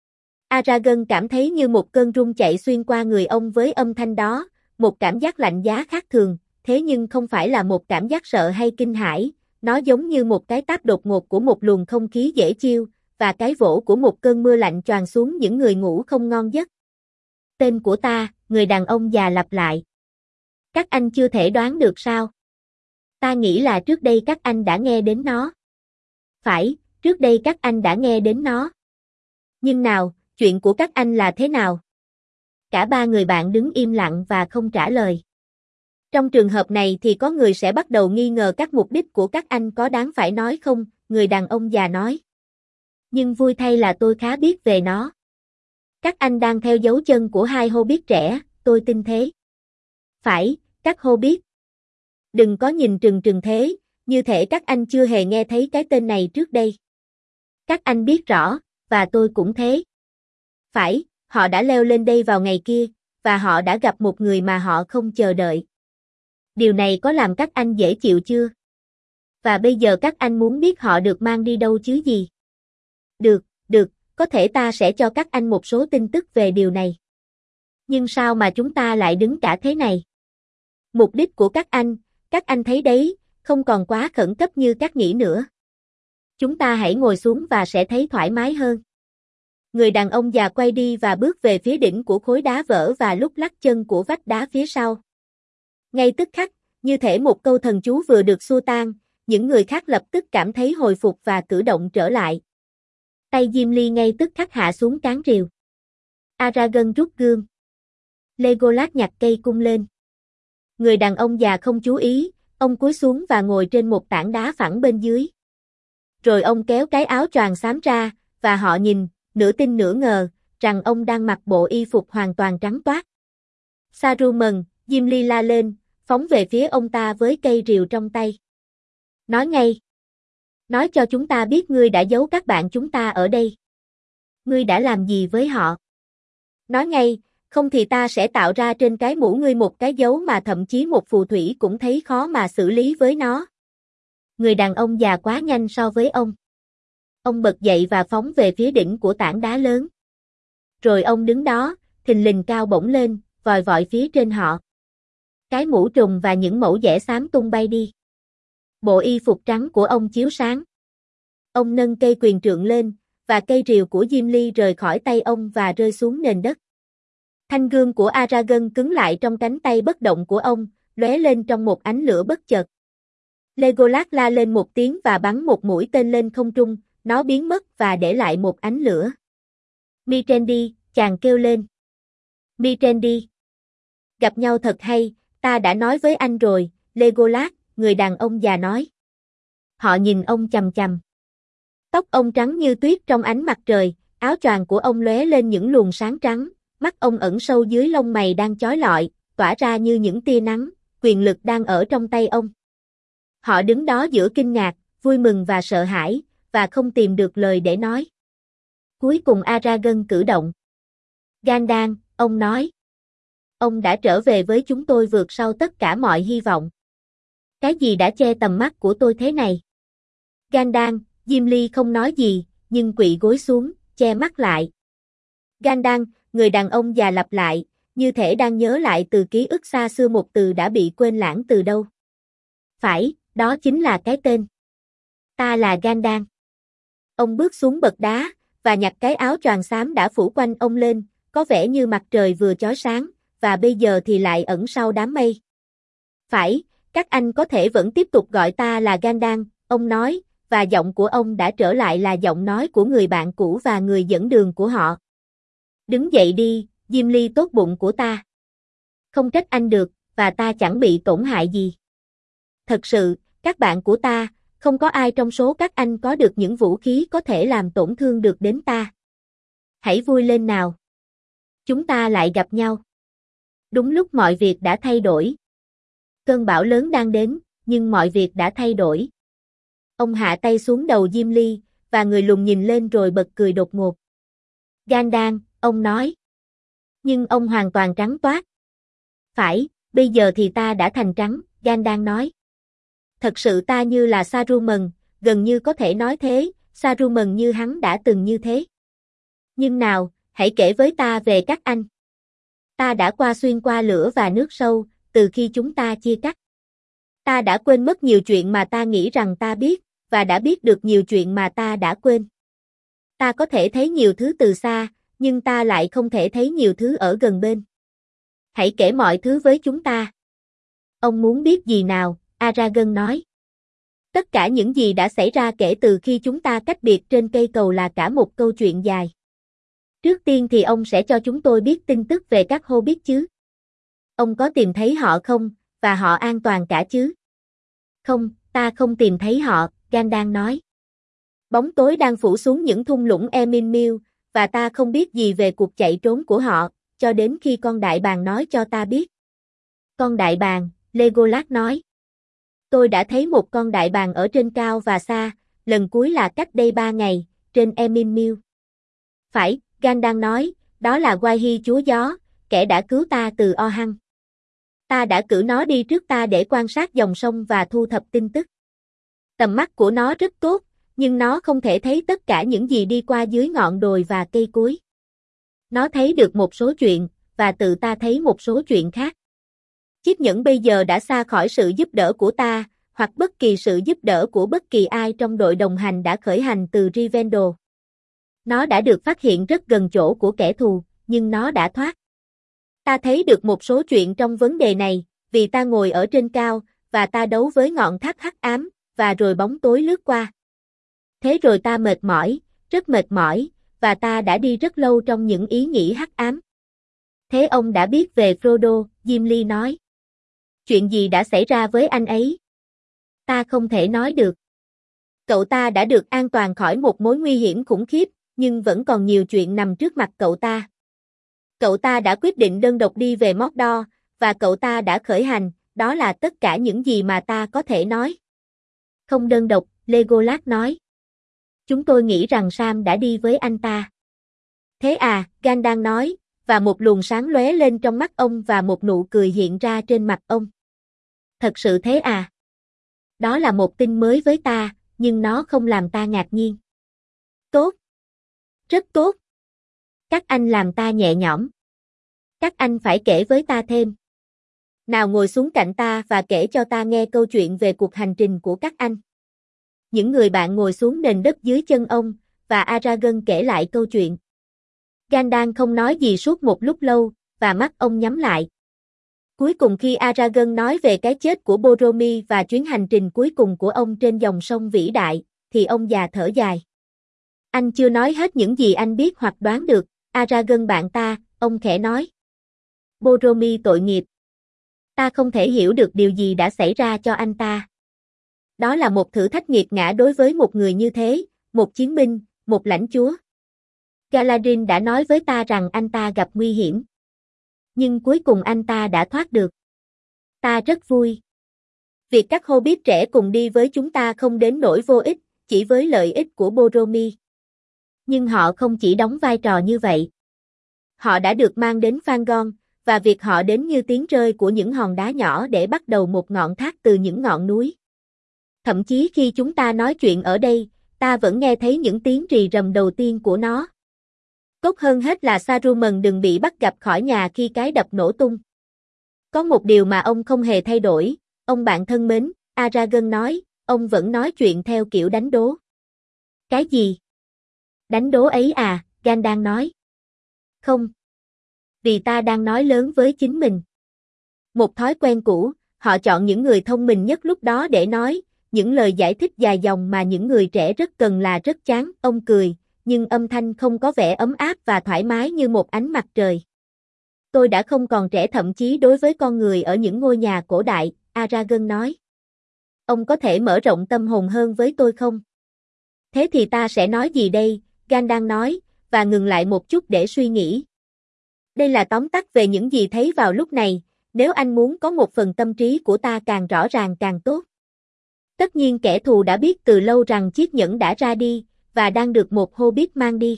Aragorn cảm thấy như một cơn rung chạy xuyên qua người ông với âm thanh đó, một cảm giác lạnh giá khác thường, thế nhưng không phải là một cảm giác sợ hay kinh hãi, nó giống như một cái táp đột ngột của một luồng không khí dễ chịu, và cái vỗ của một cơn mưa lạnh choàng xuống những người ngủ không ngon giấc. Tên của ta, người đàn ông già lặp lại. Các anh chưa thể đoán được sao? Ta nghĩ là trước đây các anh đã nghe đến nó. Phải, trước đây các anh đã nghe đến nó. Nhưng nào, chuyện của các anh là thế nào? Cả ba người bạn đứng im lặng và không trả lời. Trong trường hợp này thì có người sẽ bắt đầu nghi ngờ các mục đích của các anh có đáng phải nói không, người đàn ông già nói. Nhưng vui thay là tôi khá biết về nó. Các anh đang theo dấu chân của hai Hobbit trẻ, tôi tin thế. Phải, các Hobbit. Đừng có nhìn trừng trừng thế, như thể các anh chưa hề nghe thấy cái tên này trước đây. Các anh biết rõ, và tôi cũng thế. Phải, họ đã leo lên đây vào ngày kia, và họ đã gặp một người mà họ không chờ đợi. Điều này có làm các anh dễ chịu chưa? Và bây giờ các anh muốn biết họ được mang đi đâu chứ gì? Được, Có thể ta sẽ cho các anh một số tin tức về điều này. Nhưng sao mà chúng ta lại đứng cả thế này? Mục đích của các anh thấy đấy, không còn quá khẩn cấp như các nghĩ nữa. Chúng ta hãy ngồi xuống và sẽ thấy thoải mái hơn. Người đàn ông già quay đi và bước về phía đỉnh của khối đá vỡ và lúc lắc chân của vách đá phía sau. Ngay tức khắc, như thể một câu thần chú vừa được xua tan, những người khác lập tức cảm thấy hồi phục và cử động trở lại. Tay Gimli ngay tức khắc hạ xuống cán rìu. Aragorn rút gươm. Legolas nhặt cây cung lên. Người đàn ông già không chú ý, ông cúi xuống và ngồi trên một tảng đá phẳng bên dưới. Rồi ông kéo cái áo choàng xám ra, và họ nhìn, nửa tin nửa ngờ, rằng ông đang mặc bộ y phục hoàn toàn trắng toát. Saruman, Gimli la lên, phóng về phía ông ta với cây rìu trong tay. Nói ngay. Nói cho chúng ta biết ngươi đã giấu các bạn chúng ta ở đây. Ngươi đã làm gì với họ? Nói ngay, không thì ta sẽ tạo ra trên cái mũ ngươi một cái dấu mà thậm chí một phù thủy cũng thấy khó mà xử lý với nó. Người đàn ông già quá nhanh so với ông. Ông bật dậy và phóng về phía đỉnh của tảng đá lớn. Rồi ông đứng đó, thình lình cao bổng lên, vòi vọi phía trên họ. Cái mũ trùm và những mẩu dẻ xám tung bay đi. Bộ y phục trắng của ông chiếu sáng. Ông nâng cây quyền trượng lên, và cây rìu của Gimli rời khỏi tay ông và rơi xuống nền đất. Thanh gươm của Aragorn cứng lại trong cánh tay bất động của ông, lóe lên trong một ánh lửa bất chợt. Legolas la lên một tiếng và bắn một mũi tên lên không trung, nó biến mất và để lại một ánh lửa. Mithrandir, chàng kêu lên. Mithrandir. Gặp nhau thật hay, ta đã nói với anh rồi, Legolas, người đàn ông già nói. Họ nhìn ông chằm chằm. Tóc ông trắng như tuyết trong ánh mặt trời, áo choàng của ông lóe lên những luồng sáng trắng, mắt ông ẩn sâu dưới lông mày đang chói lọi, tỏa ra như những tia nắng, quyền lực đang ở trong tay ông. Họ đứng đó giữa kinh ngạc, vui mừng và sợ hãi, và không tìm được lời để nói. Cuối cùng Aragorn cử động. Gandalf, ông nói. Ông đã trở về với chúng tôi vượt sau tất cả mọi hy vọng. Cái gì đã che tầm mắt của tôi thế này? Gandalf, Gimli không nói gì, nhưng quỵ gối xuống, che mắt lại. Gandalf, người đàn ông già lặp lại, như thể đang nhớ lại từ ký ức xa xưa một từ đã bị quên lãng từ đâu. Phải, đó chính là cái tên. Ta là Gandalf. Ông bước xuống bậc đá, và nhặt cái áo choàng xám đã phủ quanh ông lên, có vẻ như mặt trời vừa chói sáng, và bây giờ thì lại ẩn sau đám mây. Phải, các anh có thể vẫn tiếp tục gọi ta là Gandalf, ông nói, và giọng của ông đã trở lại là giọng nói của người bạn cũ và người dẫn đường của họ. Đứng dậy đi, Gimli tốt bụng của ta. Không trách anh được, và ta chẳng bị tổn hại gì. Thật sự, các bạn của ta, không có ai trong số các anh có được những vũ khí có thể làm tổn thương được đến ta. Hãy vui lên nào. Chúng ta lại gặp nhau. Đúng lúc mọi việc đã thay đổi. Cơn bão lớn đang đến, nhưng mọi việc đã thay đổi. Ông hạ tay xuống đầu Gimli, và người lùn nhìn lên rồi bật cười đột ngột. Gandalf, ông nói. Nhưng ông hoàn toàn trắng toát. Phải, bây giờ thì ta đã thành trắng, Gandalf nói. Thật sự ta như là Saruman, gần như có thể nói thế, Saruman như hắn đã từng như thế. Nhưng nào, hãy kể với ta về các anh. Ta đã xuyên qua lửa và nước sâu, từ khi chúng ta chia cắt. Ta đã quên mất nhiều chuyện mà ta nghĩ rằng ta biết, và đã biết được nhiều chuyện mà ta đã quên. Ta có thể thấy nhiều thứ từ xa, nhưng ta lại không thể thấy nhiều thứ ở gần bên. Hãy kể mọi thứ với chúng ta. Ông muốn biết gì nào? Aragorn nói. Tất cả những gì đã xảy ra kể từ khi chúng ta cách biệt trên cây cầu là cả một câu chuyện dài. Trước tiên thì ông sẽ cho chúng tôi biết tin tức về các Hobbit chứ. Ông có tìm thấy họ không, và họ an toàn cả chứ? Không, ta không tìm thấy họ, Gandalf nói. Bóng tối đang phủ xuống những thung lũng Emyn và ta không biết gì về cuộc chạy trốn của họ, cho đến khi con đại bàng nói cho ta biết. Con đại bàng, Legolas nói. Tôi đã thấy một con đại bàng ở trên cao và xa, lần cuối là cách đây 3 ngày, trên Emyn. Phải, Gandalf nói, đó là Wahi chúa gió, kẻ đã cứu ta từ Orhang. Ta đã cử nó đi trước ta để quan sát dòng sông và thu thập tin tức. Tầm mắt của nó rất tốt, nhưng nó không thể thấy tất cả những gì đi qua dưới ngọn đồi và cây cối. Nó thấy được một số chuyện, và tự ta thấy một số chuyện khác. Chiếc nhẫn bây giờ đã xa khỏi sự giúp đỡ của ta, hoặc bất kỳ sự giúp đỡ của bất kỳ ai trong đội đồng hành đã khởi hành từ Rivendell. Nó đã được phát hiện rất gần chỗ của kẻ thù, nhưng nó đã thoát. Ta thấy được một số chuyện trong vấn đề này, vì ta ngồi ở trên cao, và ta đấu với ngọn tháp hắc ám, và rồi bóng tối lướt qua. Thế rồi ta mệt mỏi, rất mệt mỏi, và ta đã đi rất lâu trong những ý nghĩ hắc ám. Thế ông đã biết về Frodo, Gimli nói. Chuyện gì đã xảy ra với anh ấy? Ta không thể nói được. Cậu ta đã được an toàn khỏi một mối nguy hiểm khủng khiếp, nhưng vẫn còn nhiều chuyện nằm trước mặt cậu ta. Cậu ta đã quyết định đơn độc đi về Mordor, và cậu ta đã khởi hành, đó là tất cả những gì mà ta có thể nói. Không đơn độc, Legolas nói. Chúng tôi nghĩ rằng Sam đã đi với anh ta. Thế à, Gandalf nói, và một luồng sáng lóe lên trong mắt ông và một nụ cười hiện ra trên mặt ông. Thật sự thế à? Đó là một tin mới với ta, nhưng nó không làm ta ngạc nhiên. Tốt. Rất tốt. Các anh làm ta nhẹ nhõm. Các anh phải kể với ta thêm. Nào ngồi xuống cạnh ta và kể cho ta nghe câu chuyện về cuộc hành trình của các anh. Những người bạn ngồi xuống nền đất dưới chân ông, và Aragorn kể lại câu chuyện. Gandalf không nói gì suốt một lúc lâu, và mắt ông nhắm lại. Cuối cùng khi Aragorn nói về cái chết của Boromir và chuyến hành trình cuối cùng của ông trên dòng sông vĩ đại, thì ông già thở dài. Anh chưa nói hết những gì anh biết hoặc đoán được, Aragorn bạn ta, ông khẽ nói. Boromir tội nghiệp. Ta không thể hiểu được điều gì đã xảy ra cho anh ta. Đó là một thử thách nghiệt ngã đối với một người như thế, một chiến binh, một lãnh chúa. Galadriel đã nói với ta rằng anh ta gặp nguy hiểm. Nhưng cuối cùng anh ta đã thoát được. Ta rất vui. Việc các Hobbit trẻ cùng đi với chúng ta không đến nỗi vô ích, chỉ với lợi ích của Boromir. Nhưng họ không chỉ đóng vai trò như vậy. Họ đã được mang đến Fangorn, và việc họ đến như tiếng rơi của những hòn đá nhỏ để bắt đầu một ngọn thác từ những ngọn núi. Thậm chí khi chúng ta nói chuyện ở đây, ta vẫn nghe thấy những tiếng rì rầm đầu tiên của nó. Tốt hơn hết là Saruman đừng bị bắt gặp khỏi nhà khi cái đập nổ tung. Có một điều mà ông không hề thay đổi, ông bạn thân mến, Aragorn nói, ông vẫn nói chuyện theo kiểu đánh đố. Cái gì? Đánh đố ấy à, Gandalf nói. Không. Vì ta đang nói lớn với chính mình. Một thói quen cũ, họ chọn những người thông minh nhất lúc đó để nói, những lời giải thích dài dòng mà những người trẻ rất cần là rất chán, ông cười, nhưng âm thanh không có vẻ ấm áp và thoải mái như một ánh mặt trời. Tôi đã không còn trẻ thậm chí đối với con người ở những ngôi nhà cổ đại, Aragorn nói. Ông có thể mở rộng tâm hồn hơn với tôi không? Thế thì ta sẽ nói gì đây, Gandalf nói, và ngừng lại một chút để suy nghĩ. Đây là tóm tắt về những gì thấy vào lúc này, nếu anh muốn có một phần tâm trí của ta càng rõ ràng càng tốt. Tất nhiên kẻ thù đã biết từ lâu rằng chiếc nhẫn đã ra đi, và đang được một Hobbit mang đi.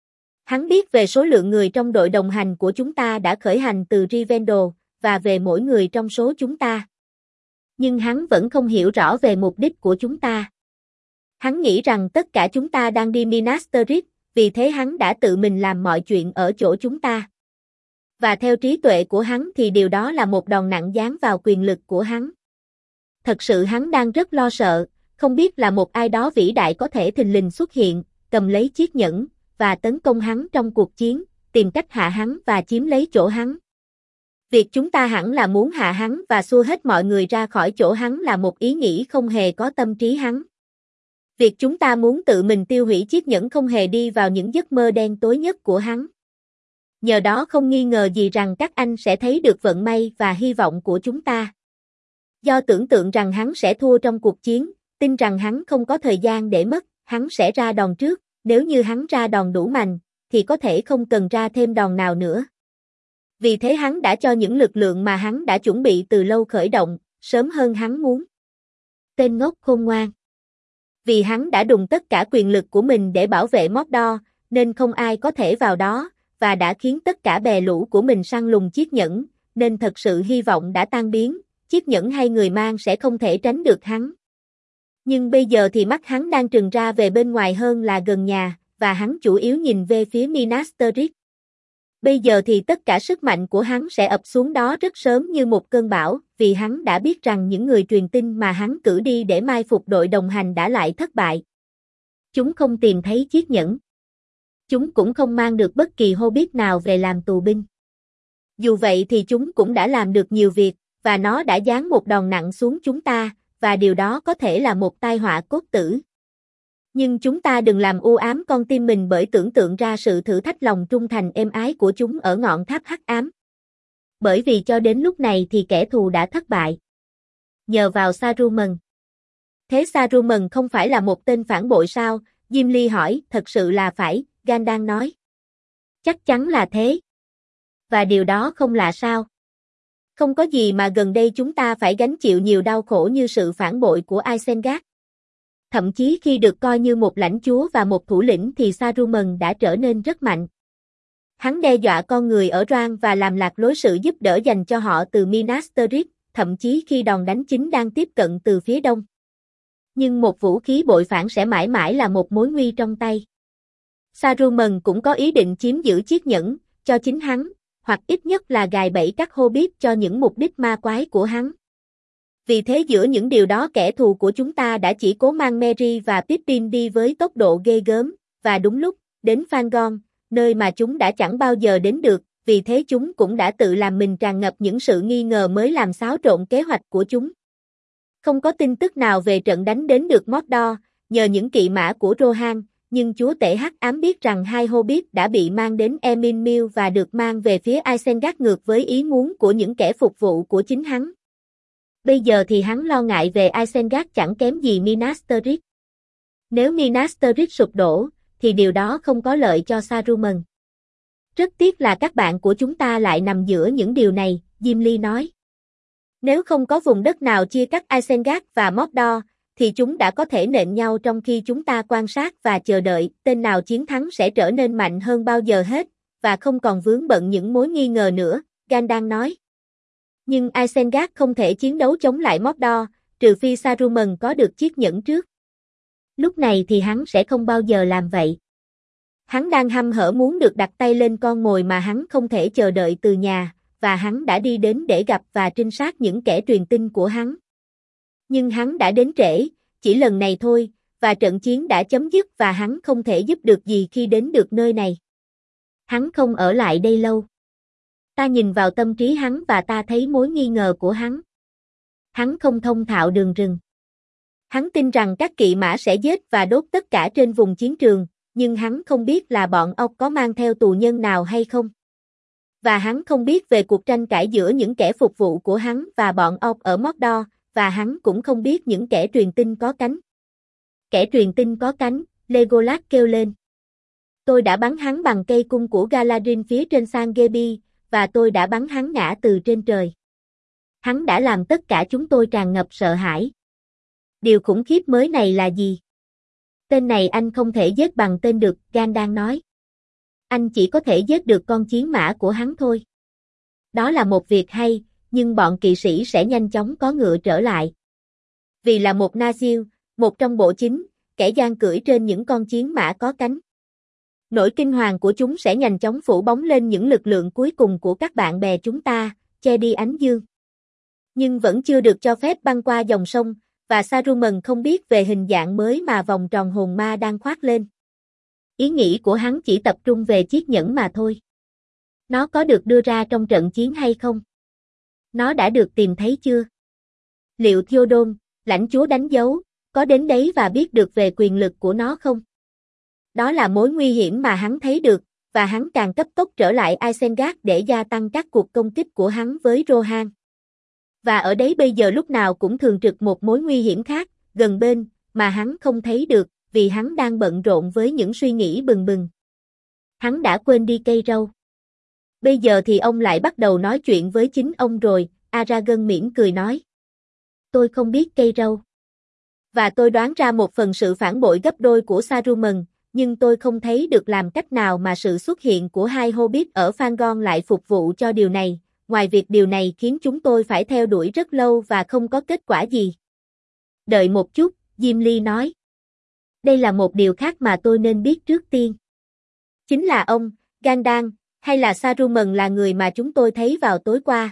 Hắn biết về số lượng người trong đội đồng hành của chúng ta đã khởi hành từ Rivendell, và về mỗi người trong số chúng ta. Nhưng hắn vẫn không hiểu rõ về mục đích của chúng ta. Hắn nghĩ rằng tất cả chúng ta đang đi Minas Tirith, vì thế hắn đã tự mình làm mọi chuyện ở chỗ chúng ta. Và theo trí tuệ của hắn thì điều đó là một đòn nặng giáng vào quyền lực của hắn. Thật sự hắn đang rất lo sợ, không biết là một ai đó vĩ đại có thể thình lình xuất hiện, cầm lấy chiếc nhẫn, và tấn công hắn trong cuộc chiến, tìm cách hạ hắn và chiếm lấy chỗ hắn. Việc chúng ta hẳn là muốn hạ hắn và xua hết mọi người ra khỏi chỗ hắn là một ý nghĩ không hề có tâm trí hắn. Việc chúng ta muốn tự mình tiêu hủy chiếc nhẫn không hề đi vào những giấc mơ đen tối nhất của hắn. Nhờ đó không nghi ngờ gì rằng các anh sẽ thấy được vận may và hy vọng của chúng ta. Do tưởng tượng rằng hắn sẽ thua trong cuộc chiến, tin rằng hắn không có thời gian để mất, hắn sẽ ra đòn trước, nếu như hắn ra đòn đủ mạnh, thì có thể không cần ra thêm đòn nào nữa. Vì thế hắn đã cho những lực lượng mà hắn đã chuẩn bị từ lâu khởi động, sớm hơn hắn muốn. Tên ngốc khôn ngoan. Vì hắn đã dùng tất cả quyền lực của mình để bảo vệ Mordor, nên không ai có thể vào đó, và đã khiến tất cả bè lũ của mình săn lùng chiếc nhẫn, nên thật sự hy vọng đã tan biến, chiếc nhẫn hay người mang sẽ không thể tránh được hắn. Nhưng bây giờ thì mắt hắn đang trừng ra về bên ngoài hơn là gần nhà, và hắn chủ yếu nhìn về phía Minas Tirith. Bây giờ thì tất cả sức mạnh của hắn sẽ ập xuống đó rất sớm như một cơn bão, vì hắn đã biết rằng những người truyền tin mà hắn cử đi để mai phục đội đồng hành đã lại thất bại. Chúng không tìm thấy chiếc nhẫn. Chúng cũng không mang được bất kỳ Hobbit nào về làm tù binh. Dù vậy thì chúng cũng đã làm được nhiều việc, và nó đã giáng một đòn nặng xuống chúng ta, và điều đó có thể là một tai họa cốt tử. Nhưng chúng ta đừng làm u ám con tim mình bởi tưởng tượng ra sự thử thách lòng trung thành êm ái của chúng ở ngọn tháp hắc ám. Bởi vì cho đến lúc này thì kẻ thù đã thất bại. Nhờ vào Saruman. Thế Saruman không phải là một tên phản bội sao? Gimli hỏi, thật sự là phải, Gandalf nói. Chắc chắn là thế. Và điều đó không lạ sao? Không có gì mà gần đây chúng ta phải gánh chịu nhiều đau khổ như sự phản bội của Isengard. Thậm chí khi được coi như một lãnh chúa và một thủ lĩnh thì Saruman đã trở nên rất mạnh. Hắn đe dọa con người ở Rohan và làm lạc lối sự giúp đỡ dành cho họ từ Minas Tirith, thậm chí khi đòn đánh chính đang tiếp cận từ phía đông. Nhưng một vũ khí bội phản sẽ mãi mãi là một mối nguy trong tay. Saruman cũng có ý định chiếm giữ chiếc nhẫn, cho chính hắn, hoặc ít nhất là gài bẫy các Hobbit cho những mục đích ma quái của hắn. Vì thế giữa những điều đó kẻ thù của chúng ta đã chỉ cố mang Merry và Pippin đi với tốc độ ghê gớm, và đúng lúc, đến Fangorn, nơi mà chúng đã chẳng bao giờ đến được, vì thế chúng cũng đã tự làm mình tràn ngập những sự nghi ngờ mới làm xáo trộn kế hoạch của chúng. Không có tin tức nào về trận đánh đến được Mordor, nhờ những kỵ mã của Rohan, nhưng chúa tể hắc ám biết rằng hai Hobbit đã bị mang đến Emyn Muil và được mang về phía Isengard ngược với ý muốn của những kẻ phục vụ của chính hắn. Bây giờ thì hắn lo ngại về Isengard chẳng kém gì Minas Tirith. Nếu Minas Tirith sụp đổ, thì điều đó không có lợi cho Saruman. Rất tiếc là các bạn của chúng ta lại nằm giữa những điều này, Gimli nói. Nếu không có vùng đất nào chia cắt Isengard và Mordor, thì chúng đã có thể nện nhau trong khi chúng ta quan sát và chờ đợi, tên nào chiến thắng sẽ trở nên mạnh hơn bao giờ hết, và không còn vướng bận những mối nghi ngờ nữa, Gandalf nói. Nhưng Isengard không thể chiến đấu chống lại Mordor, trừ phi Saruman có được chiếc nhẫn trước. Lúc này thì hắn sẽ không bao giờ làm vậy. Hắn đang hăm hở muốn được đặt tay lên con mồi mà hắn không thể chờ đợi từ nhà, và hắn đã đi đến để gặp và trinh sát những kẻ truyền tin của hắn. Nhưng hắn đã đến trễ, chỉ lần này thôi, và trận chiến đã chấm dứt và hắn không thể giúp được gì khi đến được nơi này. Hắn không ở lại đây lâu. Ta nhìn vào tâm trí hắn và ta thấy mối nghi ngờ của hắn. Hắn không thông thạo đường rừng. Hắn tin rằng các kỵ mã sẽ giết và đốt tất cả trên vùng chiến trường, nhưng hắn không biết là bọn ốc có mang theo tù nhân nào hay không. Và hắn không biết về cuộc tranh cãi giữa những kẻ phục vụ của hắn và bọn ốc ở Mordor, và hắn cũng không biết những kẻ truyền tin có cánh. Kẻ truyền tin có cánh, Legolas kêu lên. Tôi đã bắn hắn bằng cây cung của Galadriel phía trên San Gebi, và tôi đã bắn hắn ngã từ trên trời. Hắn đã làm tất cả chúng tôi tràn ngập sợ hãi. Điều khủng khiếp mới này là gì? Tên này anh không thể giết bằng tên được, Gandalf nói. Anh chỉ có thể giết được con chiến mã của hắn thôi. Đó là một việc hay, nhưng bọn kỵ sĩ sẽ nhanh chóng có ngựa trở lại. Vì là một Nazir, một trong bộ chính, kẻ gian cưỡi trên những con chiến mã có cánh. Nỗi kinh hoàng của chúng sẽ nhanh chóng phủ bóng lên những lực lượng cuối cùng của các bạn bè chúng ta, che đi ánh dương. Nhưng vẫn chưa được cho phép băng qua dòng sông, và Saruman không biết về hình dạng mới mà vòng tròn hồn ma đang khoác lên. Ý nghĩ của hắn chỉ tập trung về chiếc nhẫn mà thôi. Nó có được đưa ra trong trận chiến hay không? Nó đã được tìm thấy chưa? Liệu Theoden, lãnh chúa đánh dấu, có đến đấy và biết được về quyền lực của nó không? Đó là mối nguy hiểm mà hắn thấy được, và hắn càng cấp tốc trở lại Isengard để gia tăng các cuộc công kích của hắn với Rohan. Và ở đấy bây giờ lúc nào cũng thường trực một mối nguy hiểm khác, gần bên, mà hắn không thấy được, vì hắn đang bận rộn với những suy nghĩ bừng bừng. Hắn đã quên đi cây râu. Bây giờ thì ông lại bắt đầu nói chuyện với chính ông rồi, Aragorn mỉm cười nói. Tôi không biết cây râu. Và tôi đoán ra một phần sự phản bội gấp đôi của Saruman, nhưng tôi không thấy được làm cách nào mà sự xuất hiện của hai Hobbit ở Fangorn lại phục vụ cho điều này, ngoài việc điều này khiến chúng tôi phải theo đuổi rất lâu và không có kết quả gì. Đợi một chút, Gimli nói. Đây là một điều khác mà tôi nên biết trước tiên. Chính là ông, Gandalf, hay là Saruman là người mà chúng tôi thấy vào tối qua?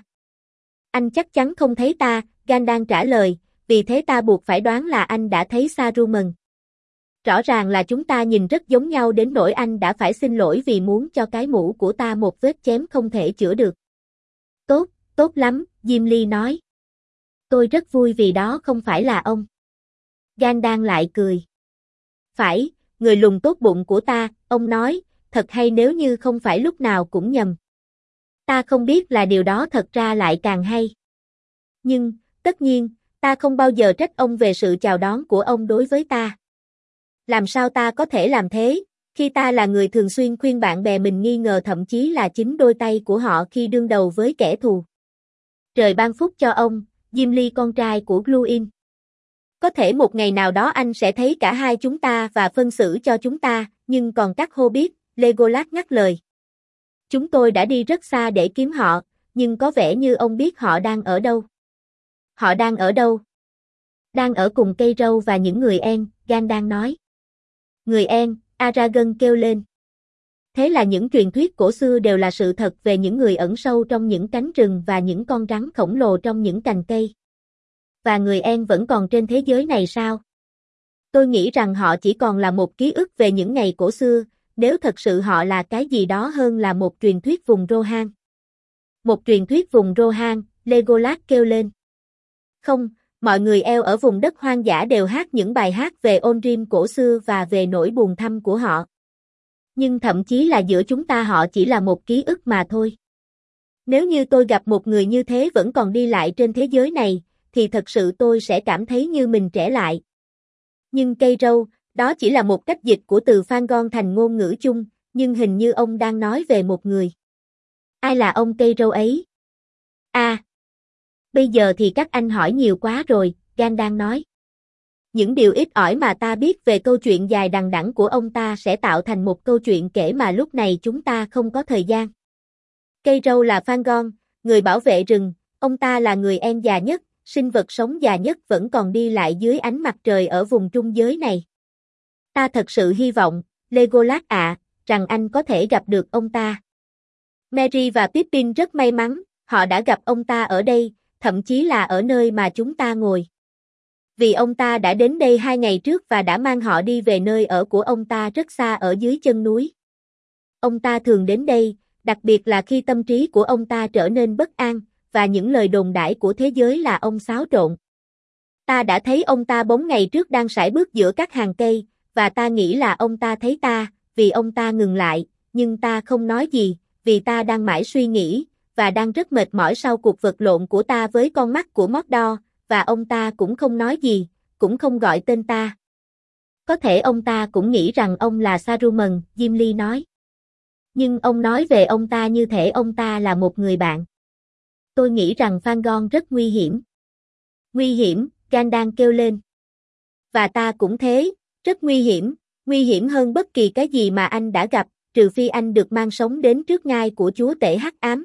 Anh chắc chắn không thấy ta, Gandalf trả lời, vì thế ta buộc phải đoán là anh đã thấy Saruman. Rõ ràng là chúng ta nhìn rất giống nhau đến nỗi anh đã phải xin lỗi vì muốn cho cái mũ của ta một vết chém không thể chữa được. Tốt, tốt lắm, Gimli nói. Tôi rất vui vì đó không phải là ông. Gandalf lại cười. Phải, người lùn tốt bụng của ta, ông nói, thật hay nếu như không phải lúc nào cũng nhầm. Ta không biết là điều đó thật ra lại càng hay. Nhưng, tất nhiên, ta không bao giờ trách ông về sự chào đón của ông đối với ta. Làm sao ta có thể làm thế, khi ta là người thường xuyên khuyên bạn bè mình nghi ngờ thậm chí là chính đôi tay của họ khi đương đầu với kẻ thù. Trời ban phúc cho ông, Gimli con trai của Gluin. Có thể một ngày nào đó anh sẽ thấy cả hai chúng ta và phân xử cho chúng ta, nhưng còn các Hobbit, Legolas ngắt lời. Chúng tôi đã đi rất xa để kiếm họ, nhưng có vẻ như ông biết họ đang ở đâu. Họ đang ở đâu? Đang ở cùng cây râu và những người En, Gandalf nói. Người En, Aragorn kêu lên. Thế là những truyền thuyết cổ xưa đều là sự thật về những người ẩn sâu trong những cánh rừng và những con rắn khổng lồ trong những cành cây. Và người En vẫn còn trên thế giới này sao? Tôi nghĩ rằng họ chỉ còn là một ký ức về những ngày cổ xưa, nếu thật sự họ là cái gì đó hơn là một truyền thuyết vùng Rohan. Một truyền thuyết vùng Rohan, Legolas kêu lên. Không, mọi người eo ở vùng đất hoang dã đều hát những bài hát về Ondrim cổ xưa và về nỗi buồn thăm của họ. Nhưng thậm chí là giữa chúng ta họ chỉ là một ký ức mà thôi. Nếu như tôi gặp một người như thế vẫn còn đi lại trên thế giới này, thì thật sự tôi sẽ cảm thấy như mình trẻ lại. Nhưng cây râu, đó chỉ là một cách dịch của từ Fangorn thành ngôn ngữ chung, nhưng hình như ông đang nói về một người. Ai là ông cây râu ấy? Bây giờ thì các anh hỏi nhiều quá rồi, Gandalf nói. Những điều ít ỏi mà ta biết về câu chuyện dài đằng đẵng của ông ta sẽ tạo thành một câu chuyện kể mà lúc này chúng ta không có thời gian. Cây râu là Fangorn, người bảo vệ rừng, ông ta là người En già nhất, sinh vật sống già nhất vẫn còn đi lại dưới ánh mặt trời ở vùng trung giới này. Ta thật sự hy vọng, Legolas ạ, rằng anh có thể gặp được ông ta. Merry và Pippin rất may mắn, họ đã gặp ông ta ở đây, thậm chí là ở nơi mà chúng ta ngồi. Vì ông ta đã đến đây 2 ngày trước và đã mang họ đi về nơi ở của ông ta rất xa ở dưới chân núi. Ông ta thường đến đây, đặc biệt là khi tâm trí của ông ta trở nên bất an, và những lời đồn đãi của thế giới là ông xáo trộn. Ta đã thấy ông ta bóng ngày trước đang sải bước giữa các hàng cây, và ta nghĩ là ông ta thấy ta, vì ông ta ngừng lại, nhưng ta không nói gì, vì ta đang mãi suy nghĩ, và đang rất mệt mỏi sau cuộc vật lộn của ta với con mắt của Mordor, và ông ta cũng không nói gì, cũng không gọi tên ta. Có thể ông ta cũng nghĩ rằng ông là Saruman, Gimli nói. Nhưng ông nói về ông ta như thể ông ta là một người bạn. Tôi nghĩ rằng Fangorn rất nguy hiểm. Nguy hiểm, Gandalf kêu lên. Và ta cũng thế, rất nguy hiểm hơn bất kỳ cái gì mà anh đã gặp, trừ phi anh được mang sống đến trước ngai của chúa tể hắc ám.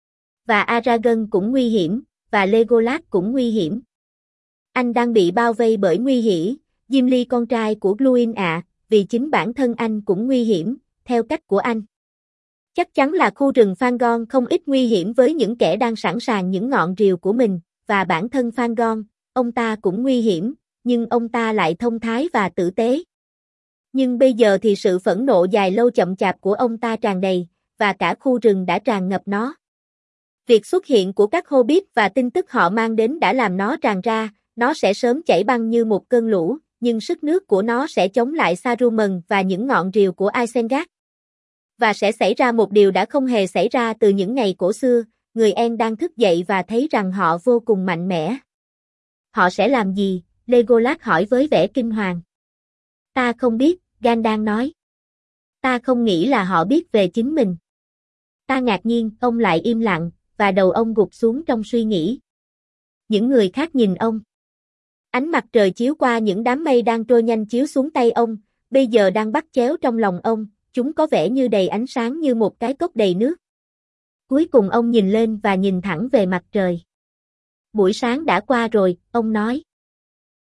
Và Aragorn cũng nguy hiểm, và Legolas cũng nguy hiểm. Anh đang bị bao vây bởi nguy hiểm, Gimli con trai của Gluin ạ, vì chính bản thân anh cũng nguy hiểm, theo cách của anh. Chắc chắn là khu rừng Fangorn không ít nguy hiểm với những kẻ đang sẵn sàng những ngọn rìu của mình, và bản thân Fangorn, ông ta cũng nguy hiểm, nhưng ông ta lại thông thái và tử tế. Nhưng bây giờ thì sự phẫn nộ dài lâu chậm chạp của ông ta tràn đầy, và cả khu rừng đã tràn ngập nó. Việc xuất hiện của các Hobbit và tin tức họ mang đến đã làm nó tràn ra, nó sẽ sớm chảy băng như một cơn lũ, nhưng sức nước của nó sẽ chống lại Saruman và những ngọn rìu của Isengard. Và sẽ xảy ra một điều đã không hề xảy ra từ những ngày cổ xưa, người En đang thức dậy và thấy rằng họ vô cùng mạnh mẽ. Họ sẽ làm gì? Legolas hỏi với vẻ kinh hoàng. Ta không biết, Gandalf nói. Ta không nghĩ là họ biết về chính mình. Ta ngạc nhiên, ông lại im lặng, và đầu ông gục xuống trong suy nghĩ. Những người khác nhìn ông. Ánh mặt trời chiếu qua những đám mây đang trôi nhanh chiếu xuống tay ông, bây giờ đang bắt chéo trong lòng ông, chúng có vẻ như đầy ánh sáng như một cái cốc đầy nước. Cuối cùng ông nhìn lên và nhìn thẳng về mặt trời. Buổi sáng đã qua rồi, ông nói.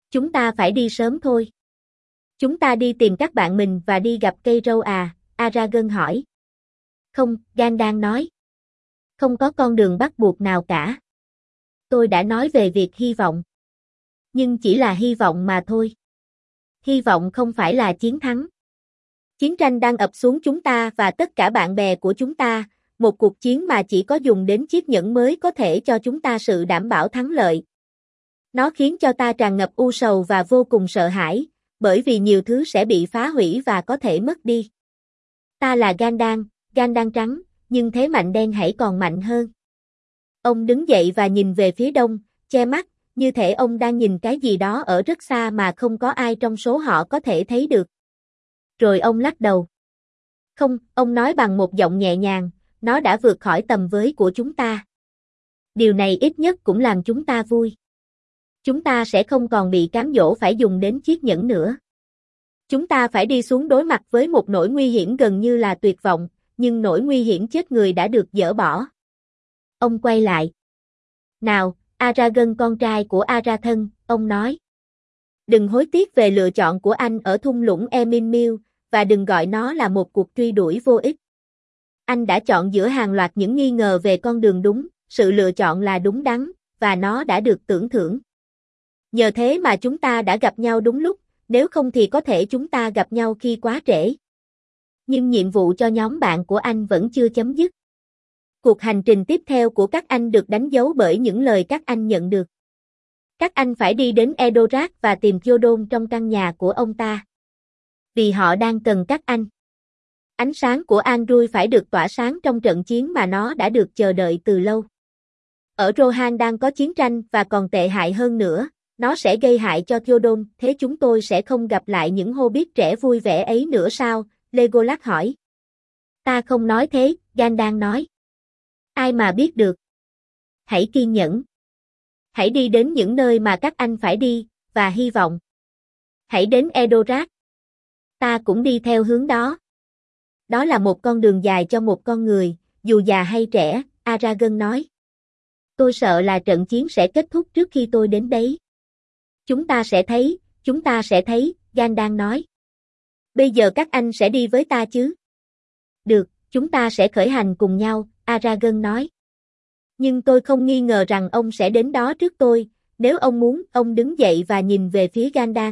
Chúng ta phải đi sớm thôi. Chúng ta đi tìm các bạn mình và đi gặp cây râu à? Aragorn hỏi. Không, Gandalf nói. Không có con đường bắt buộc nào cả. Tôi đã nói về việc hy vọng. Nhưng chỉ là hy vọng mà thôi. Hy vọng không phải là chiến thắng. Chiến tranh đang ập xuống chúng ta và tất cả bạn bè của chúng ta, một cuộc chiến mà chỉ có dùng đến chiếc nhẫn mới có thể cho chúng ta sự đảm bảo thắng lợi. Nó khiến cho ta tràn ngập u sầu và vô cùng sợ hãi, bởi vì nhiều thứ sẽ bị phá hủy và có thể mất đi. Ta là Gandalf, Gandalf trắng, nhưng thế mạnh đen hãy còn mạnh hơn. Ông đứng dậy và nhìn về phía đông, che mắt, như thể ông đang nhìn cái gì đó ở rất xa mà không có ai trong số họ có thể thấy được. Rồi ông lắc đầu. Không, ông nói bằng một giọng nhẹ nhàng, nó đã vượt khỏi tầm với của chúng ta. Điều này ít nhất cũng làm chúng ta vui. Chúng ta sẽ không còn bị cám dỗ phải dùng đến chiếc nhẫn nữa. Chúng ta phải đi xuống đối mặt với một nỗi nguy hiểm gần như là tuyệt vọng, nhưng nỗi nguy hiểm chết người đã được dỡ bỏ. Ông quay lại. Nào, Aragorn con trai của Arathon, ông nói. Đừng hối tiếc về lựa chọn của anh ở thung lũng Eminmill, và đừng gọi nó là một cuộc truy đuổi vô ích. Anh đã chọn giữa hàng loạt những nghi ngờ về con đường đúng, sự lựa chọn là đúng đắn, và nó đã được tưởng thưởng. Nhờ thế mà chúng ta đã gặp nhau đúng lúc, nếu không thì có thể chúng ta gặp nhau khi quá trễ. Nhưng nhiệm vụ cho nhóm bạn của anh vẫn chưa chấm dứt. Cuộc hành trình tiếp theo của các anh được đánh dấu bởi những lời các anh nhận được. Các anh phải đi đến Edoras và tìm Theoden trong căn nhà của ông ta. Vì họ đang cần các anh. Ánh sáng của Andrew phải được tỏa sáng trong trận chiến mà nó đã được chờ đợi từ lâu. Ở Rohan đang có chiến tranh và còn tệ hại hơn nữa, nó sẽ gây hại cho Theoden, thế chúng tôi sẽ không gặp lại những Hobbit trẻ vui vẻ ấy nữa sao? Legolas hỏi. Ta không nói thế, Gandalf nói. Ai mà biết được. Hãy kiên nhẫn. Hãy đi đến những nơi mà các anh phải đi, và hy vọng. Hãy đến Edoras. Ta cũng đi theo hướng đó. Đó là một con đường dài cho một con người, dù già hay trẻ, Aragorn nói. Tôi sợ là trận chiến sẽ kết thúc trước khi tôi đến đấy. Chúng ta sẽ thấy, Gandalf nói. Bây giờ các anh sẽ đi với ta chứ? Được, chúng ta sẽ khởi hành cùng nhau, Aragorn nói. Nhưng tôi không nghi ngờ rằng ông sẽ đến đó trước tôi, nếu ông muốn, ông đứng dậy và nhìn về phía Gandalf.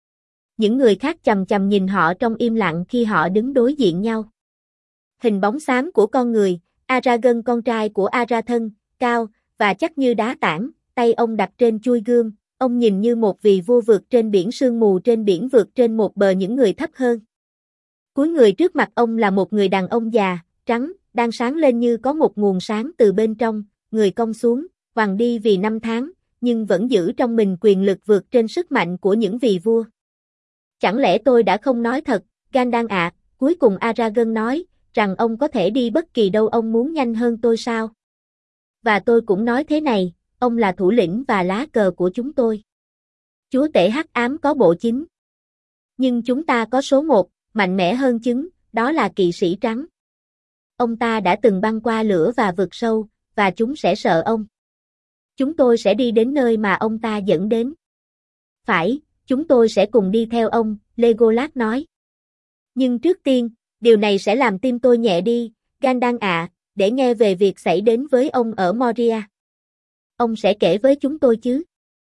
Những người khác chằm chằm nhìn họ trong im lặng khi họ đứng đối diện nhau. Hình bóng xám của con người, Aragorn con trai của Arathon, cao, và chắc như đá tảng, tay ông đặt trên chuôi gươm, ông nhìn như một vị vua vượt trên biển sương mù trên biển vượt trên một bờ những người thấp hơn. Cuối người trước mặt ông là một người đàn ông già, trắng, đang sáng lên như có một nguồn sáng từ bên trong, người cong xuống, hoàng đi vì 5 tháng, nhưng vẫn giữ trong mình quyền lực vượt trên sức mạnh của những vị vua. Chẳng lẽ tôi đã không nói thật, Gandalf ạ, cuối cùng Aragorn nói, rằng ông có thể đi bất kỳ đâu ông muốn nhanh hơn tôi sao? Và tôi cũng nói thế này, ông là thủ lĩnh và lá cờ của chúng tôi. Chúa tể hắc ám có bộ chính. Nhưng chúng ta có số 1, mạnh mẽ hơn chứng, đó là kỵ sĩ trắng. Ông ta đã từng băng qua lửa và vực sâu, và chúng sẽ sợ ông. Chúng tôi sẽ đi đến nơi mà ông ta dẫn đến. Phải, chúng tôi sẽ cùng đi theo ông, Legolas nói. Nhưng trước tiên, điều này sẽ làm tim tôi nhẹ đi, Gandalf ạ, để nghe về việc xảy đến với ông ở Moria. Ông sẽ kể với chúng tôi chứ?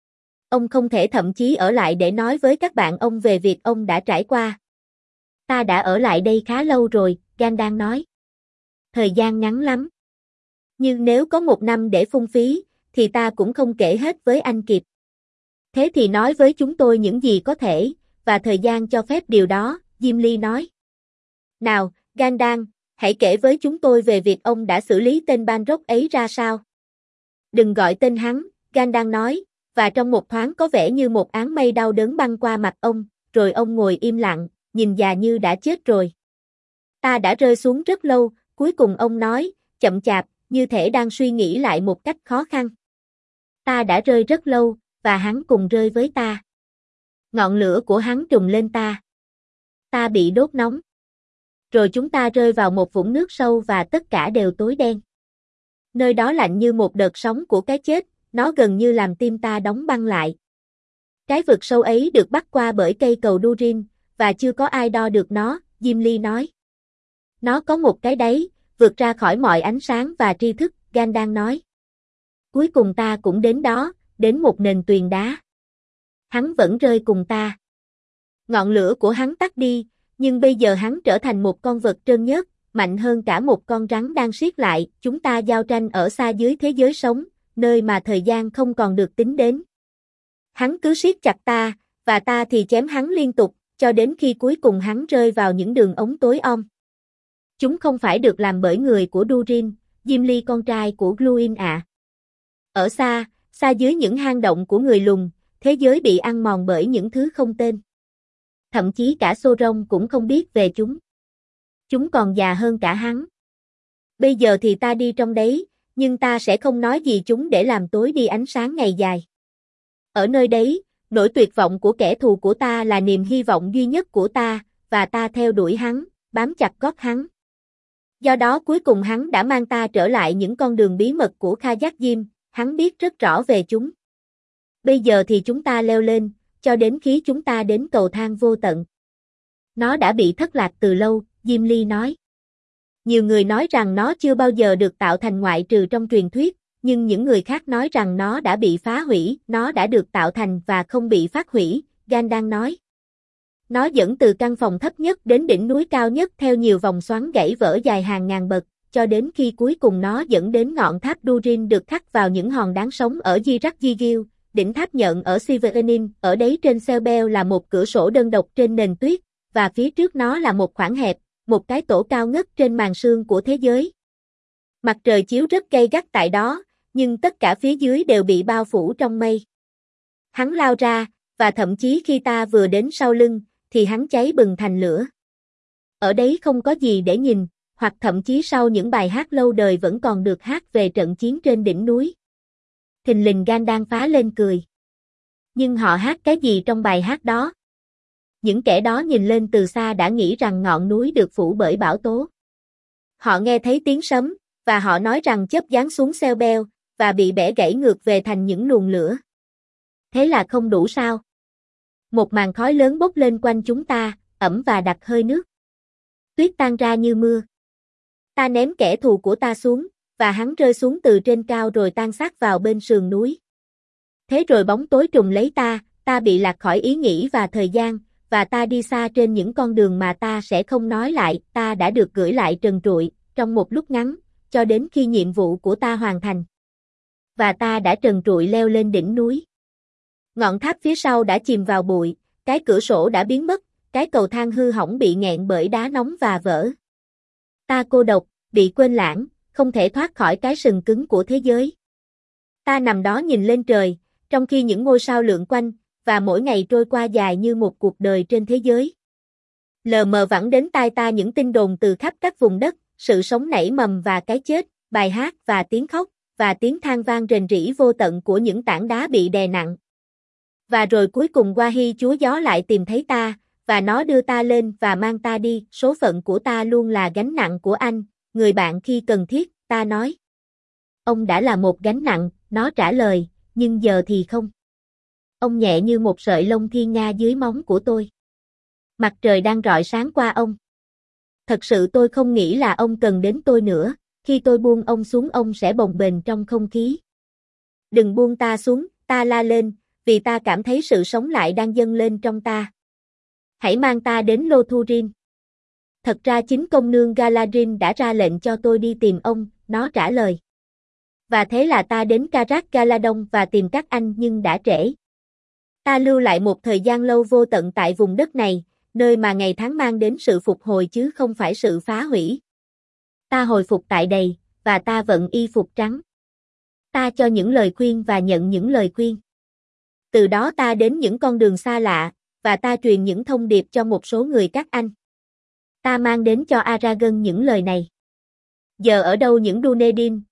Ông không thể thậm chí ở lại để nói với các bạn ông về việc ông đã trải qua. Ta đã ở lại đây khá lâu rồi, Gandalf nói. Thời gian ngắn lắm. Nhưng nếu có 1 năm để phung phí, thì ta cũng không kể hết với anh kịp. Thế thì nói với chúng tôi những gì có thể, và thời gian cho phép điều đó, Gimli nói. Nào, Gandalf, hãy kể với chúng tôi về việc ông đã xử lý tên Balrog ấy ra sao. Đừng gọi tên hắn, Gandalf nói, và trong một thoáng có vẻ như một áng mây đau đớn băng qua mặt ông, rồi ông ngồi im lặng, nhìn già như đã chết rồi. Ta đã rơi xuống rất lâu, cuối cùng ông nói, chậm chạp, như thể đang suy nghĩ lại một cách khó khăn. Ta đã rơi rất lâu, và hắn cùng rơi với ta. Ngọn lửa của hắn trùm lên ta. Ta bị đốt nóng. Rồi chúng ta rơi vào một vũng nước sâu và tất cả đều tối đen. Nơi đó lạnh như một đợt sóng của cái chết, nó gần như làm tim ta đóng băng lại. Cái vực sâu ấy được bắt qua bởi cây cầu Durin, và chưa có ai đo được nó, Diêm Ly nói. Nó có một cái đáy, vượt ra khỏi mọi ánh sáng và tri thức, Gandalf nói. Cuối cùng ta cũng đến đó, đến một nền tuyền đá. Hắn vẫn rơi cùng ta. Ngọn lửa của hắn tắt đi, nhưng bây giờ hắn trở thành một con vật trơn nhớt, mạnh hơn cả một con rắn đang siết lại. Chúng ta giao tranh ở xa dưới thế giới sống, nơi mà thời gian không còn được tính đến. Hắn cứ siết chặt ta, và ta thì chém hắn liên tục, cho đến khi cuối cùng hắn rơi vào những đường ống tối om. Chúng không phải được làm bởi người của Durin, Diêm Ly con trai của Gluin ạ. Ở xa, xa dưới những hang động của người lùn, thế giới bị ăn mòn bởi những thứ không tên. Thậm chí cả Sauron cũng không biết về chúng. Chúng còn già hơn cả hắn. Bây giờ thì ta đi trong đấy, nhưng ta sẽ không nói gì chúng để làm tối đi ánh sáng ngày dài. Ở nơi đấy, nỗi tuyệt vọng của kẻ thù của ta là niềm hy vọng duy nhất của ta, và ta theo đuổi hắn, bám chặt gót hắn. Do đó cuối cùng hắn đã mang ta trở lại những con đường bí mật của Khazad-dûm, hắn biết rất rõ về chúng. Bây giờ thì chúng ta leo lên, cho đến khi chúng ta đến cầu thang vô tận. Nó đã bị thất lạc từ lâu, Diêm Ly nói. Nhiều người nói rằng nó chưa bao giờ được tạo thành ngoại trừ trong truyền thuyết, nhưng những người khác nói rằng nó đã bị phá hủy, nó đã được tạo thành và không bị phát hủy, Gandalf nói. Nó dẫn từ căn phòng thấp nhất đến đỉnh núi cao nhất theo nhiều vòng xoắn gãy vỡ dài hàng ngàn bậc, cho đến khi cuối cùng nó dẫn đến ngọn tháp Durin được khắc vào những hòn đá sống ở Dirac-Digil, đỉnh tháp nhọn ở Silverenin, ở đấy trên Selbel là một cửa sổ đơn độc trên nền tuyết, và phía trước nó là một khoảng hẹp, một cái tổ cao ngất trên màn sương của thế giới. Mặt trời chiếu rất gay gắt tại đó, nhưng tất cả phía dưới đều bị bao phủ trong mây. Hắn lao ra, và thậm chí khi ta vừa đến sau lưng, thì hắn cháy bừng thành lửa. Ở đấy không có gì để nhìn, hoặc thậm chí sau những bài hát lâu đời vẫn còn được hát về trận chiến trên đỉnh núi. Thình lình Gandalf phá lên cười. Nhưng họ hát cái gì trong bài hát đó? Những kẻ đó nhìn lên từ xa đã nghĩ rằng ngọn núi được phủ bởi bão tố. Họ nghe thấy tiếng sấm, và họ nói rằng chớp giáng xuống Selbel, và bị bẻ gãy ngược về thành những luồng lửa. Thế là không đủ sao? Một màn khói lớn bốc lên quanh chúng ta, ẩm và đặc hơi nước. Tuyết tan ra như mưa. Ta ném kẻ thù của ta xuống, và hắn rơi xuống từ trên cao rồi tan xác vào bên sườn núi. Thế rồi bóng tối trùm lấy ta bị lạc khỏi ý nghĩ và thời gian, và ta đi xa trên những con đường mà ta sẽ không nói lại, ta đã được gửi lại trần trụi, trong một lúc ngắn, cho đến khi nhiệm vụ của ta hoàn thành. Và ta đã trần trụi leo lên đỉnh núi. Ngọn tháp phía sau đã chìm vào bụi, cái cửa sổ đã biến mất, cái cầu thang hư hỏng bị nghẹn bởi đá nóng và vỡ. Ta cô độc, bị quên lãng, không thể thoát khỏi cái sừng cứng của thế giới. Ta nằm đó nhìn lên trời, trong khi những ngôi sao lượn quanh, và mỗi ngày trôi qua dài như một cuộc đời trên thế giới. Lờ mờ vẳng đến tai ta những tin đồn từ khắp các vùng đất, sự sống nảy mầm và cái chết, bài hát và tiếng khóc, và tiếng than vang rền rĩ vô tận của những tảng đá bị đè nặng. Và rồi cuối cùng Wahi chúa gió lại tìm thấy ta, và nó đưa ta lên và mang ta đi, số phận của ta luôn là gánh nặng của anh, người bạn khi cần thiết, ta nói. Ông đã là một gánh nặng, nó trả lời, nhưng giờ thì không. Ông nhẹ như một sợi lông thiên nga dưới móng của tôi. Mặt trời đang rọi sáng qua ông. Thật sự tôi không nghĩ là ông cần đến tôi nữa, khi tôi buông ông xuống ông sẽ bồng bềnh trong không khí. Đừng buông ta xuống, ta la lên, vì ta cảm thấy sự sống lại đang dâng lên trong ta. Hãy mang ta đến Lothurin. Thật ra chính công nương Galadrin đã ra lệnh cho tôi đi tìm ông, nó trả lời. Và thế là ta đến Carak Galadon và tìm các anh nhưng đã trễ. Ta lưu lại một thời gian lâu vô tận tại vùng đất này, nơi mà ngày tháng mang đến sự phục hồi chứ không phải sự phá hủy. Ta hồi phục tại đây, và ta vận y phục trắng. Ta cho những lời khuyên và nhận những lời khuyên. Từ đó ta đến những con đường xa lạ, và ta truyền những thông điệp cho một số người các anh. Ta mang đến cho Aragorn những lời này. Giờ ở đâu những Dunedin,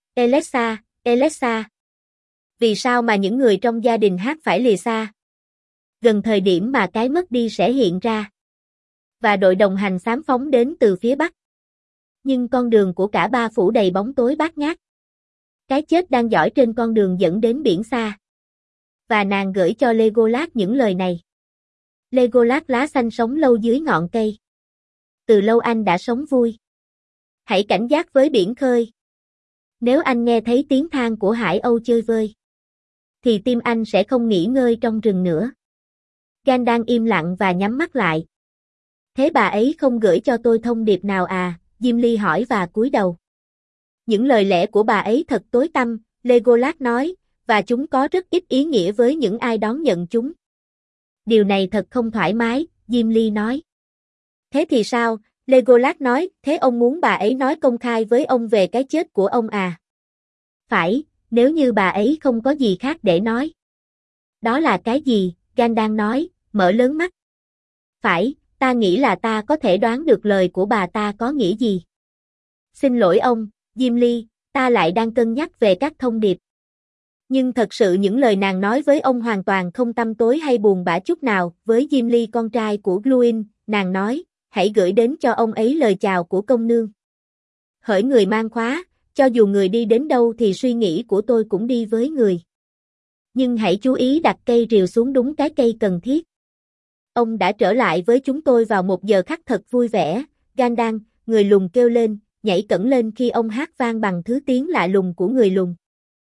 Elessa? Vì sao mà những người trong gia đình hát phải lìa xa? Gần thời điểm mà cái mất đi sẽ hiện ra. Và đội đồng hành xám phóng đến từ phía bắc. Nhưng con đường của cả ba phủ đầy bóng tối bát ngát. Cái chết đang dõi trên con đường dẫn đến biển xa. Và nàng gửi cho Legolas những lời này. Legolas lá xanh sống lâu dưới ngọn cây. Từ lâu anh đã sống vui. Hãy cảnh giác với biển khơi. Nếu anh nghe thấy tiếng than của hải âu chơi vơi, thì tim anh sẽ không nghỉ ngơi trong rừng nữa. Gandalf im lặng và nhắm mắt lại. Thế bà ấy không gửi cho tôi thông điệp nào à? Gimli hỏi và cúi đầu. Những lời lẽ của bà ấy thật tối tăm, Legolas nói, và chúng có rất ít ý nghĩa với những ai đón nhận chúng. Điều này thật không thoải mái, Gimli nói. Thế thì sao? Legolas nói, thế ông muốn bà ấy nói công khai với ông về cái chết của ông à? Phải, nếu như bà ấy không có gì khác để nói. Đó là cái gì? Gandalf nói, mở lớn mắt. Phải, ta nghĩ là ta có thể đoán được lời của bà ta có nghĩa gì. Xin lỗi ông, Gimli, ta lại đang cân nhắc về các thông điệp. Nhưng thật sự những lời nàng nói với ông hoàn toàn không tăm tối hay buồn bã chút nào. Với Gimli con trai của Gluin, nàng nói, hãy gửi đến cho ông ấy lời chào của công nương. Hỡi người mang khóa, cho dù người đi đến đâu thì suy nghĩ của tôi cũng đi với người. Nhưng hãy chú ý đặt cây rìu xuống đúng cái cây cần thiết. Ông đã trở lại với chúng tôi vào một giờ khắc thật vui vẻ. Gandalf, người lùn kêu lên, nhảy cẫng lên khi ông hát vang bằng thứ tiếng lạ lùng của người lùn.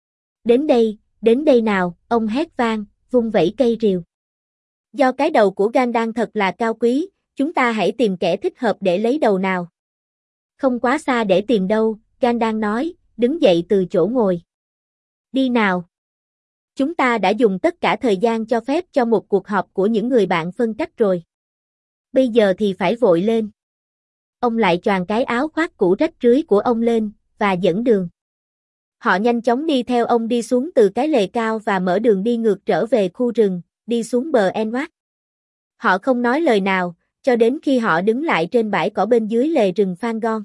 Đến đây nào, ông hét vang, vung vẩy cây rìu. Do cái đầu của Gandalf thật là cao quý, chúng ta hãy tìm kẻ thích hợp để lấy đầu nào. Không quá xa để tìm đâu, Gandalf nói, đứng dậy từ chỗ ngồi. Đi nào. Chúng ta đã dùng tất cả thời gian cho phép cho một cuộc họp của những người bạn phân cách rồi. Bây giờ thì phải vội lên. Ông lại choàng cái áo khoác cũ rách rưới của ông lên, và dẫn đường. Họ nhanh chóng đi theo ông đi xuống từ cái lề cao và mở đường đi ngược trở về khu rừng, đi xuống bờ Enward. Họ không nói lời nào, cho đến khi họ đứng lại trên bãi cỏ bên dưới lề rừng Fangorn.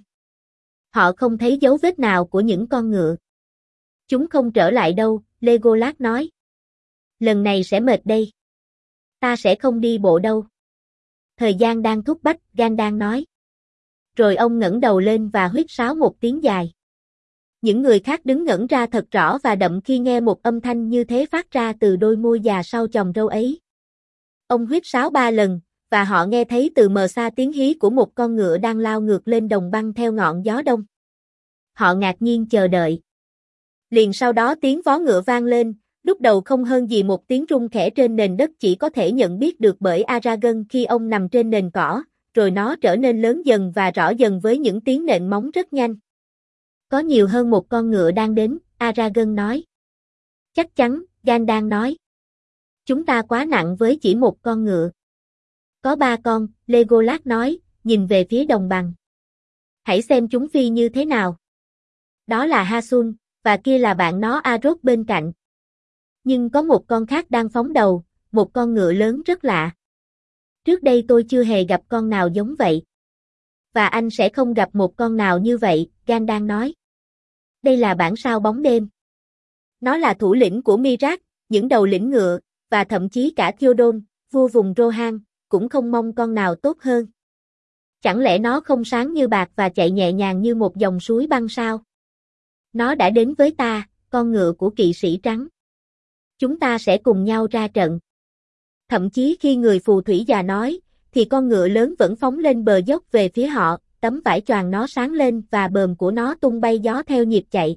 Họ không thấy dấu vết nào của những con ngựa. Chúng không trở lại đâu, Legolas nói. Lần này sẽ mệt đây. Ta sẽ không đi bộ đâu. Thời gian đang thúc bách, Gandalf nói. Rồi ông ngẩng đầu lên và huýt sáo một tiếng dài. Những người khác đứng ngẩn ra thật rõ và đậm khi nghe một âm thanh như thế phát ra từ đôi môi già sau chòm râu ấy. Ông huýt sáo 3 lần, và họ nghe thấy từ mờ xa tiếng hí của một con ngựa đang lao ngược lên đồng băng theo ngọn gió đông. Họ ngạc nhiên chờ đợi. Liền sau đó tiếng vó ngựa vang lên, lúc đầu không hơn gì một tiếng rung khẽ trên nền đất chỉ có thể nhận biết được bởi Aragorn khi ông nằm trên nền cỏ, rồi nó trở nên lớn dần và rõ dần với những tiếng nện móng rất nhanh. Có nhiều hơn một con ngựa đang đến, Aragorn nói. Chắc chắn, Gandalf nói. Chúng ta quá nặng với chỉ một con ngựa. Có 3 con, Legolas nói, nhìn về phía đồng bằng. Hãy xem chúng phi như thế nào. Đó là Hassun, và kia là bạn nó Arod bên cạnh. Nhưng có một con khác đang phóng đầu, một con ngựa lớn rất lạ. Trước đây tôi chưa hề gặp con nào giống vậy. Và anh sẽ không gặp một con nào như vậy, Gandalf nói. Đây là bản sao bóng đêm. Nó là thủ lĩnh của Mirak, những đầu lĩnh ngựa, và thậm chí cả Theoden, vua vùng Rohan, cũng không mong con nào tốt hơn. Chẳng lẽ nó không sáng như bạc và chạy nhẹ nhàng như một dòng suối băng sao? Nó đã đến với ta, con ngựa của kỵ sĩ trắng. Chúng ta sẽ cùng nhau ra trận. Thậm chí khi người phù thủy già nói, thì con ngựa lớn vẫn phóng lên bờ dốc về phía họ, tấm vải choàng nó sáng lên và bờm của nó tung bay gió theo nhịp chạy.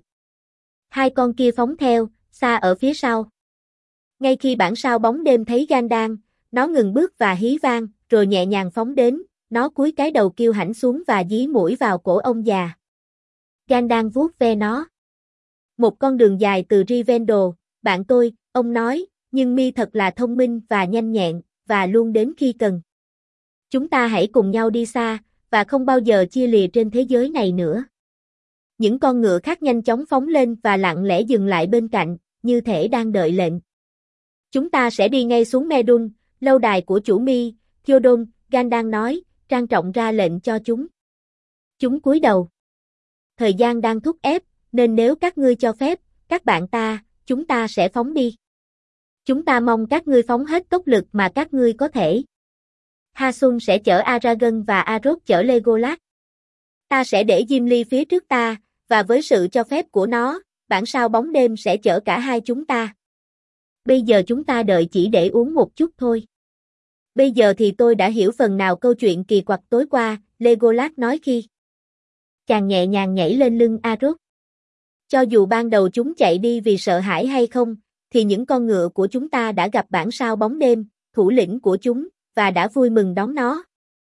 2 con kia phóng theo, xa ở phía sau. Ngay khi bản sao bóng đêm thấy Gandalf, nó ngừng bước và hí vang, rồi nhẹ nhàng phóng đến, nó cúi cái đầu kiêu hãnh xuống và dí mũi vào cổ ông già. Gandalf vuốt ve nó. Một con đường dài từ Rivendell, bạn tôi, ông nói, nhưng mi thật là thông minh và nhanh nhẹn, và luôn đến khi cần. Chúng ta hãy cùng nhau đi xa, và không bao giờ chia lìa trên thế giới này nữa. Những con ngựa khác nhanh chóng phóng lên và lặng lẽ dừng lại bên cạnh, như thể đang đợi lệnh. Chúng ta sẽ đi ngay xuống Medun, lâu đài của chủ mi, Theoden, Gandalf nói, trang trọng ra lệnh cho chúng. Chúng cúi đầu. Thời gian đang thúc ép, nên nếu các ngươi cho phép, các bạn chúng ta sẽ phóng đi. Chúng ta mong các ngươi phóng hết tốc lực mà các ngươi có thể. Hassun sẽ chở Aragorn và Arod chở Legolas. Ta sẽ để Gimli phía trước ta, và với sự cho phép của nó, bản sao bóng đêm sẽ chở cả hai chúng ta. Bây giờ chúng ta đợi chỉ để uống một chút thôi. Bây giờ thì tôi đã hiểu phần nào câu chuyện kỳ quặc tối qua, Legolas nói khi chàng nhẹ nhàng nhảy lên lưng Aragorn. Cho dù ban đầu chúng chạy đi vì sợ hãi hay không, thì những con ngựa của chúng ta đã gặp bản sao bóng đêm, thủ lĩnh của chúng, và đã vui mừng đón nó.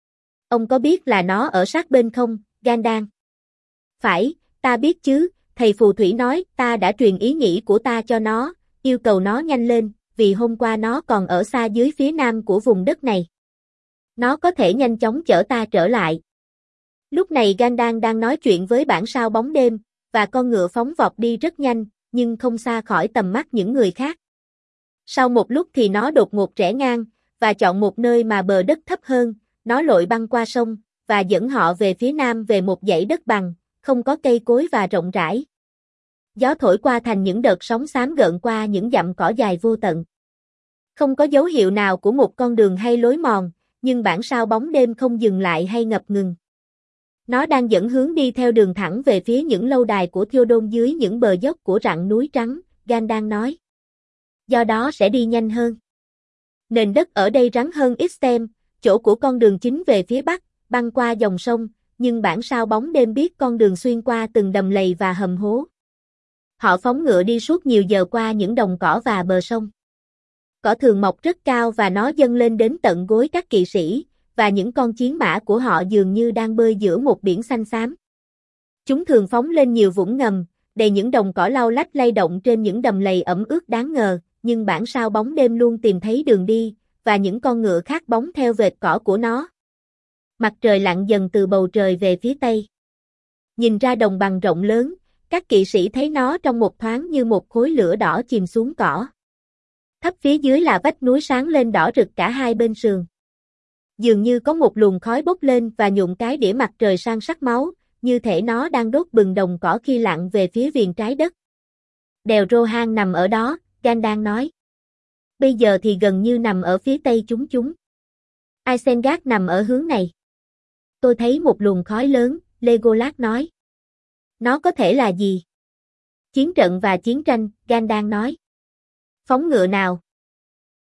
Ông có biết là nó ở sát bên không, Gandalf? Phải, ta biết chứ, thầy phù thủy nói, ta đã truyền ý nghĩ của ta cho nó, yêu cầu nó nhanh lên, vì hôm qua nó còn ở xa dưới phía nam của vùng đất này. Nó có thể nhanh chóng chở ta trở lại. Lúc này Gandalf đang nói chuyện với bản sao bóng đêm, và con ngựa phóng vọt đi rất nhanh, nhưng không xa khỏi tầm mắt những người khác. Sau một lúc thì nó đột ngột rẽ ngang, và chọn một nơi mà bờ đất thấp hơn, nó lội băng qua sông, và dẫn họ về phía nam về một dãy đất bằng, không có cây cối và rộng rãi. Gió thổi qua thành những đợt sóng xám gợn qua những dặm cỏ dài vô tận. Không có dấu hiệu nào của một con đường hay lối mòn, nhưng bản sao bóng đêm không dừng lại hay ngập ngừng. Nó đang dẫn hướng đi theo đường thẳng về phía những lâu đài của Theoden dưới những bờ dốc của rặng núi trắng, Gandalf nói. Do đó sẽ đi nhanh hơn. Nền đất ở đây rắn hơn Ixtem, chỗ của con đường chính về phía bắc, băng qua dòng sông, nhưng bản sao bóng đêm biết con đường xuyên qua từng đầm lầy và hầm hố. Họ phóng ngựa đi suốt nhiều giờ qua những đồng cỏ và bờ sông. Cỏ thường mọc rất cao và nó dâng lên đến tận gối các kỵ sĩ, và những con chiến mã của họ dường như đang bơi giữa một biển xanh xám. Chúng thường phóng lên nhiều vũng ngầm, đầy những đồng cỏ lau lách lay động trên những đầm lầy ẩm ướt đáng ngờ, nhưng bản sao bóng đêm luôn tìm thấy đường đi, và những con ngựa khác bóng theo vệt cỏ của nó. Mặt trời lặn dần từ bầu trời về phía tây. Nhìn ra đồng bằng rộng lớn, các kỵ sĩ thấy nó trong một thoáng như một khối lửa đỏ chìm xuống cỏ. Thấp phía dưới là vách núi sáng lên đỏ rực cả hai bên sườn. Dường như có một luồng khói bốc lên và nhuộm cái đĩa mặt trời sang sắc máu, như thể nó đang đốt bừng đồng cỏ khi lặn về phía viền trái đất. Đèo Rohan nằm ở đó, Gandalf nói. Bây giờ thì gần như nằm ở phía tây chúng. Isengard nằm ở hướng này. Tôi thấy một luồng khói lớn, Legolas nói. Nó có thể là gì? Chiến trận và chiến tranh, Gandalf nói. Phóng ngựa nào?